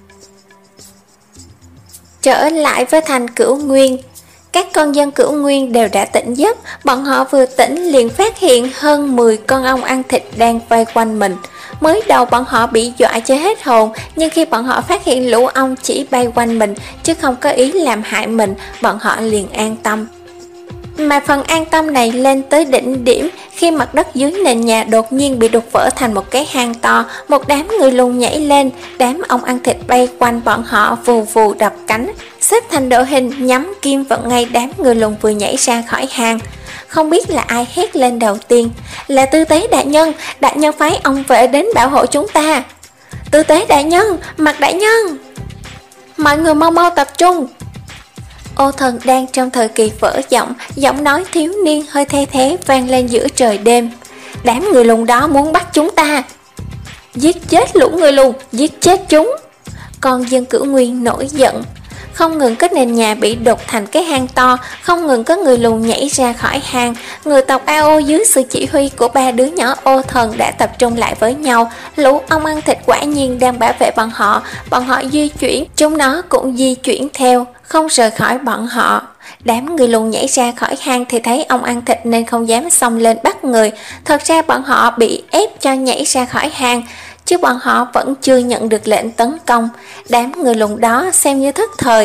S1: Trở lại với thành Cửu Nguyên, các con dân Cửu Nguyên đều đã tỉnh giấc. Bọn họ vừa tỉnh liền phát hiện hơn mười con ong ăn thịt đang vây quanh mình. Mới đầu bọn họ bị dọa cho hết hồn, nhưng khi bọn họ phát hiện lũ ong chỉ bay quanh mình chứ không có ý làm hại mình, bọn họ liền an tâm. Mà phần an tâm này lên tới đỉnh điểm khi mặt đất dưới nền nhà đột nhiên bị đục vỡ thành một cái hang to, một đám người lùn nhảy lên, đám ong ăn thịt bay quanh bọn họ vù vù đập cánh, xếp thành đội hình nhắm kim vào ngay đám người lùn vừa nhảy ra khỏi hang. Không biết là ai hét lên đầu tiên, là Tư Tế đại nhân, đại nhân phái ong vệ đến bảo hộ chúng ta. Tư Tế đại nhân, Mặt đại nhân, mọi người mau mau tập trung. Ô Thần đang trong thời kỳ vỡ giọng, giọng nói thiếu niên hơi the thế vang lên giữa trời đêm. Đám người lùn đó muốn bắt chúng ta. Giết chết lũ người lùn, giết chết chúng. Con dân Cửu Nguyên nổi giận. Không ngừng có nền nhà bị đục thành cái hang to, không ngừng có người lùn nhảy ra khỏi hang. Người tộc A O dưới sự chỉ huy của ba đứa nhỏ Ô Thần đã tập trung lại với nhau. Lũ ong ăn thịt quả nhiên đang bảo vệ bọn họ. Bọn họ di chuyển, chúng nó cũng di chuyển theo, không rời khỏi bọn họ. Đám người lùn nhảy ra khỏi hang thì thấy ong ăn thịt nên không dám xông lên bắt người. Thật ra bọn họ bị ép cho nhảy ra khỏi hang, chứ bọn họ vẫn chưa nhận được lệnh tấn công. Đám người lùn đó xem như thất thời,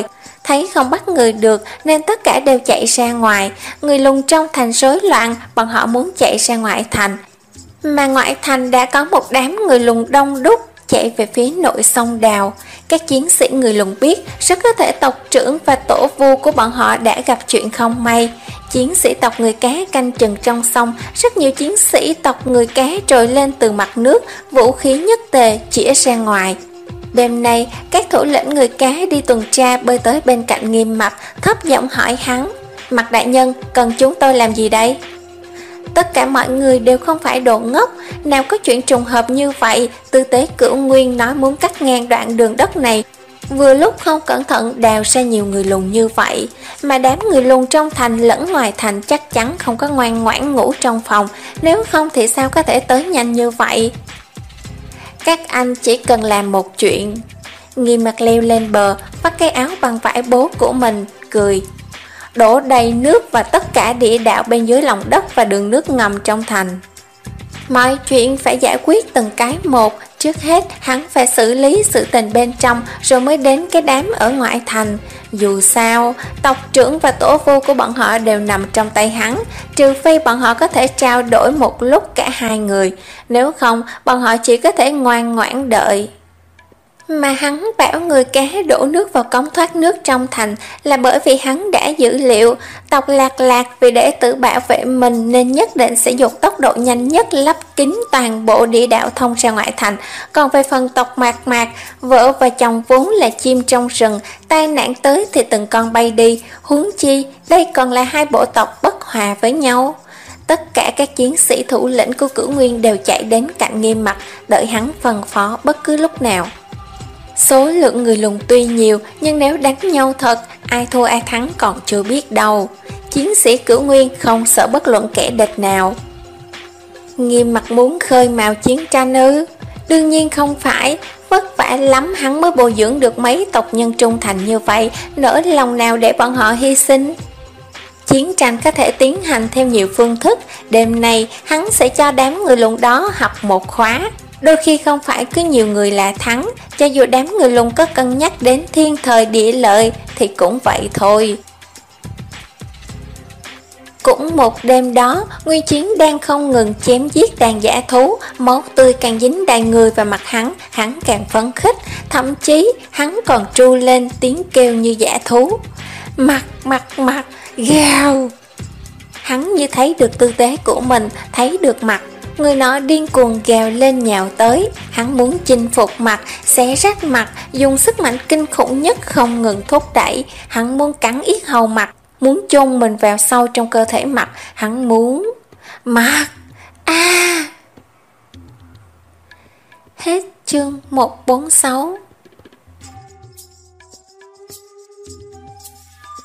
S1: thấy không bắt người được nên tất cả đều chạy ra ngoài. Người lùn trong thành rối loạn, bọn họ muốn chạy ra ngoại thành. Mà ngoại thành đã có một đám người lùn đông đúc chạy về phía nội sông Đào. Các chiến sĩ người lùn biết rất có thể tộc trưởng và tổ vu của bọn họ đã gặp chuyện không may. Chiến sĩ tộc người cá canh chừng trong sông, rất nhiều chiến sĩ tộc người cá trồi lên từ mặt nước, vũ khí nhất tề chĩa ra ngoài. Đêm nay, các thủ lĩnh người cá đi tuần tra bơi tới bên cạnh Nghiêm Mặc, thấp giọng hỏi hắn: Mặc đại nhân, cần chúng tôi làm gì đây? Tất cả mọi người đều không phải đồ ngốc, nào có chuyện trùng hợp như vậy. Tư tế Cửu Nguyên nói muốn cắt ngang đoạn đường đất này, vừa lúc không cẩn thận đào ra nhiều người lùn như vậy. Mà đám người lùn trong thành lẫn ngoài thành chắc chắn không có ngoan ngoãn ngủ trong phòng, nếu không thì sao có thể tới nhanh như vậy. Các anh chỉ cần làm một chuyện. Nghiêm Mặc leo lên bờ, vắt cái áo bằng vải bố của mình, cười: đổ đầy nước và tất cả địa đạo bên dưới lòng đất và đường nước ngầm trong thành. Mọi chuyện phải giải quyết từng cái một. Trước hết hắn phải xử lý sự tình bên trong, rồi mới đến cái đám ở ngoại thành. Dù sao, tộc trưởng và tổ vu của bọn họ đều nằm trong tay hắn, trừ phi bọn họ có thể trao đổi một lúc cả hai người. Nếu không, bọn họ chỉ có thể ngoan ngoãn đợi. Mà hắn bảo người cá đổ nước vào cống thoát nước trong thành là bởi vì hắn đã dữ liệu tộc Lạc Lạc vì để tự bảo vệ mình nên nhất định sẽ dùng tốc độ nhanh nhất lấp kín toàn bộ địa đạo thông ra ngoại thành. Còn về phần tộc Mạc Mạc, vợ và chồng vốn là chim trong rừng, tai nạn tới thì từng con bay đi, huống chi đây còn là hai bộ tộc bất hòa với nhau. Tất cả các chiến sĩ thủ lĩnh của Cửu Nguyên đều chạy đến cạnh Nghiêm Mặc, đợi hắn phân phó bất cứ lúc nào. Số lượng người lùn tuy nhiều, nhưng nếu đánh nhau thật, ai thua ai thắng còn chưa biết đâu. Chiến sĩ Cửu Nguyên không sợ bất luận kẻ địch nào. Nghiêm Mặc muốn khơi mào chiến tranh ư? Đương nhiên không phải, vất vả lắm hắn mới bồi dưỡng được mấy tộc nhân trung thành như vậy, nỡ lòng nào để bọn họ hy sinh. Chiến tranh có thể tiến hành theo nhiều phương thức, đêm nay hắn sẽ cho đám người lùn đó học một khóa. Đôi khi không phải cứ nhiều người là thắng, cho dù đám người lùn có cân nhắc đến thiên thời địa lợi thì cũng vậy thôi. Cũng một đêm đó, Nguyên Chiến đang không ngừng chém giết đàn dã thú, máu tươi càng dính đầy người và mặt hắn, hắn càng phấn khích, thậm chí hắn còn tru lên tiếng kêu như dã thú. Mặt, mặt, mặt, gào! Hắn như thấy được tư thế của mình, thấy được mặt. Người nọ điên cuồng gào lên nhào tới, hắn muốn chinh phục mặt, xé rách mặt, dùng sức mạnh kinh khủng nhất không ngừng thúc đẩy. Hắn muốn cắn yết hầu mặt, muốn chôn mình vào sâu trong cơ thể mặt, hắn muốn... Mặt! A! À! Hết chương một trăm bốn mươi sáu.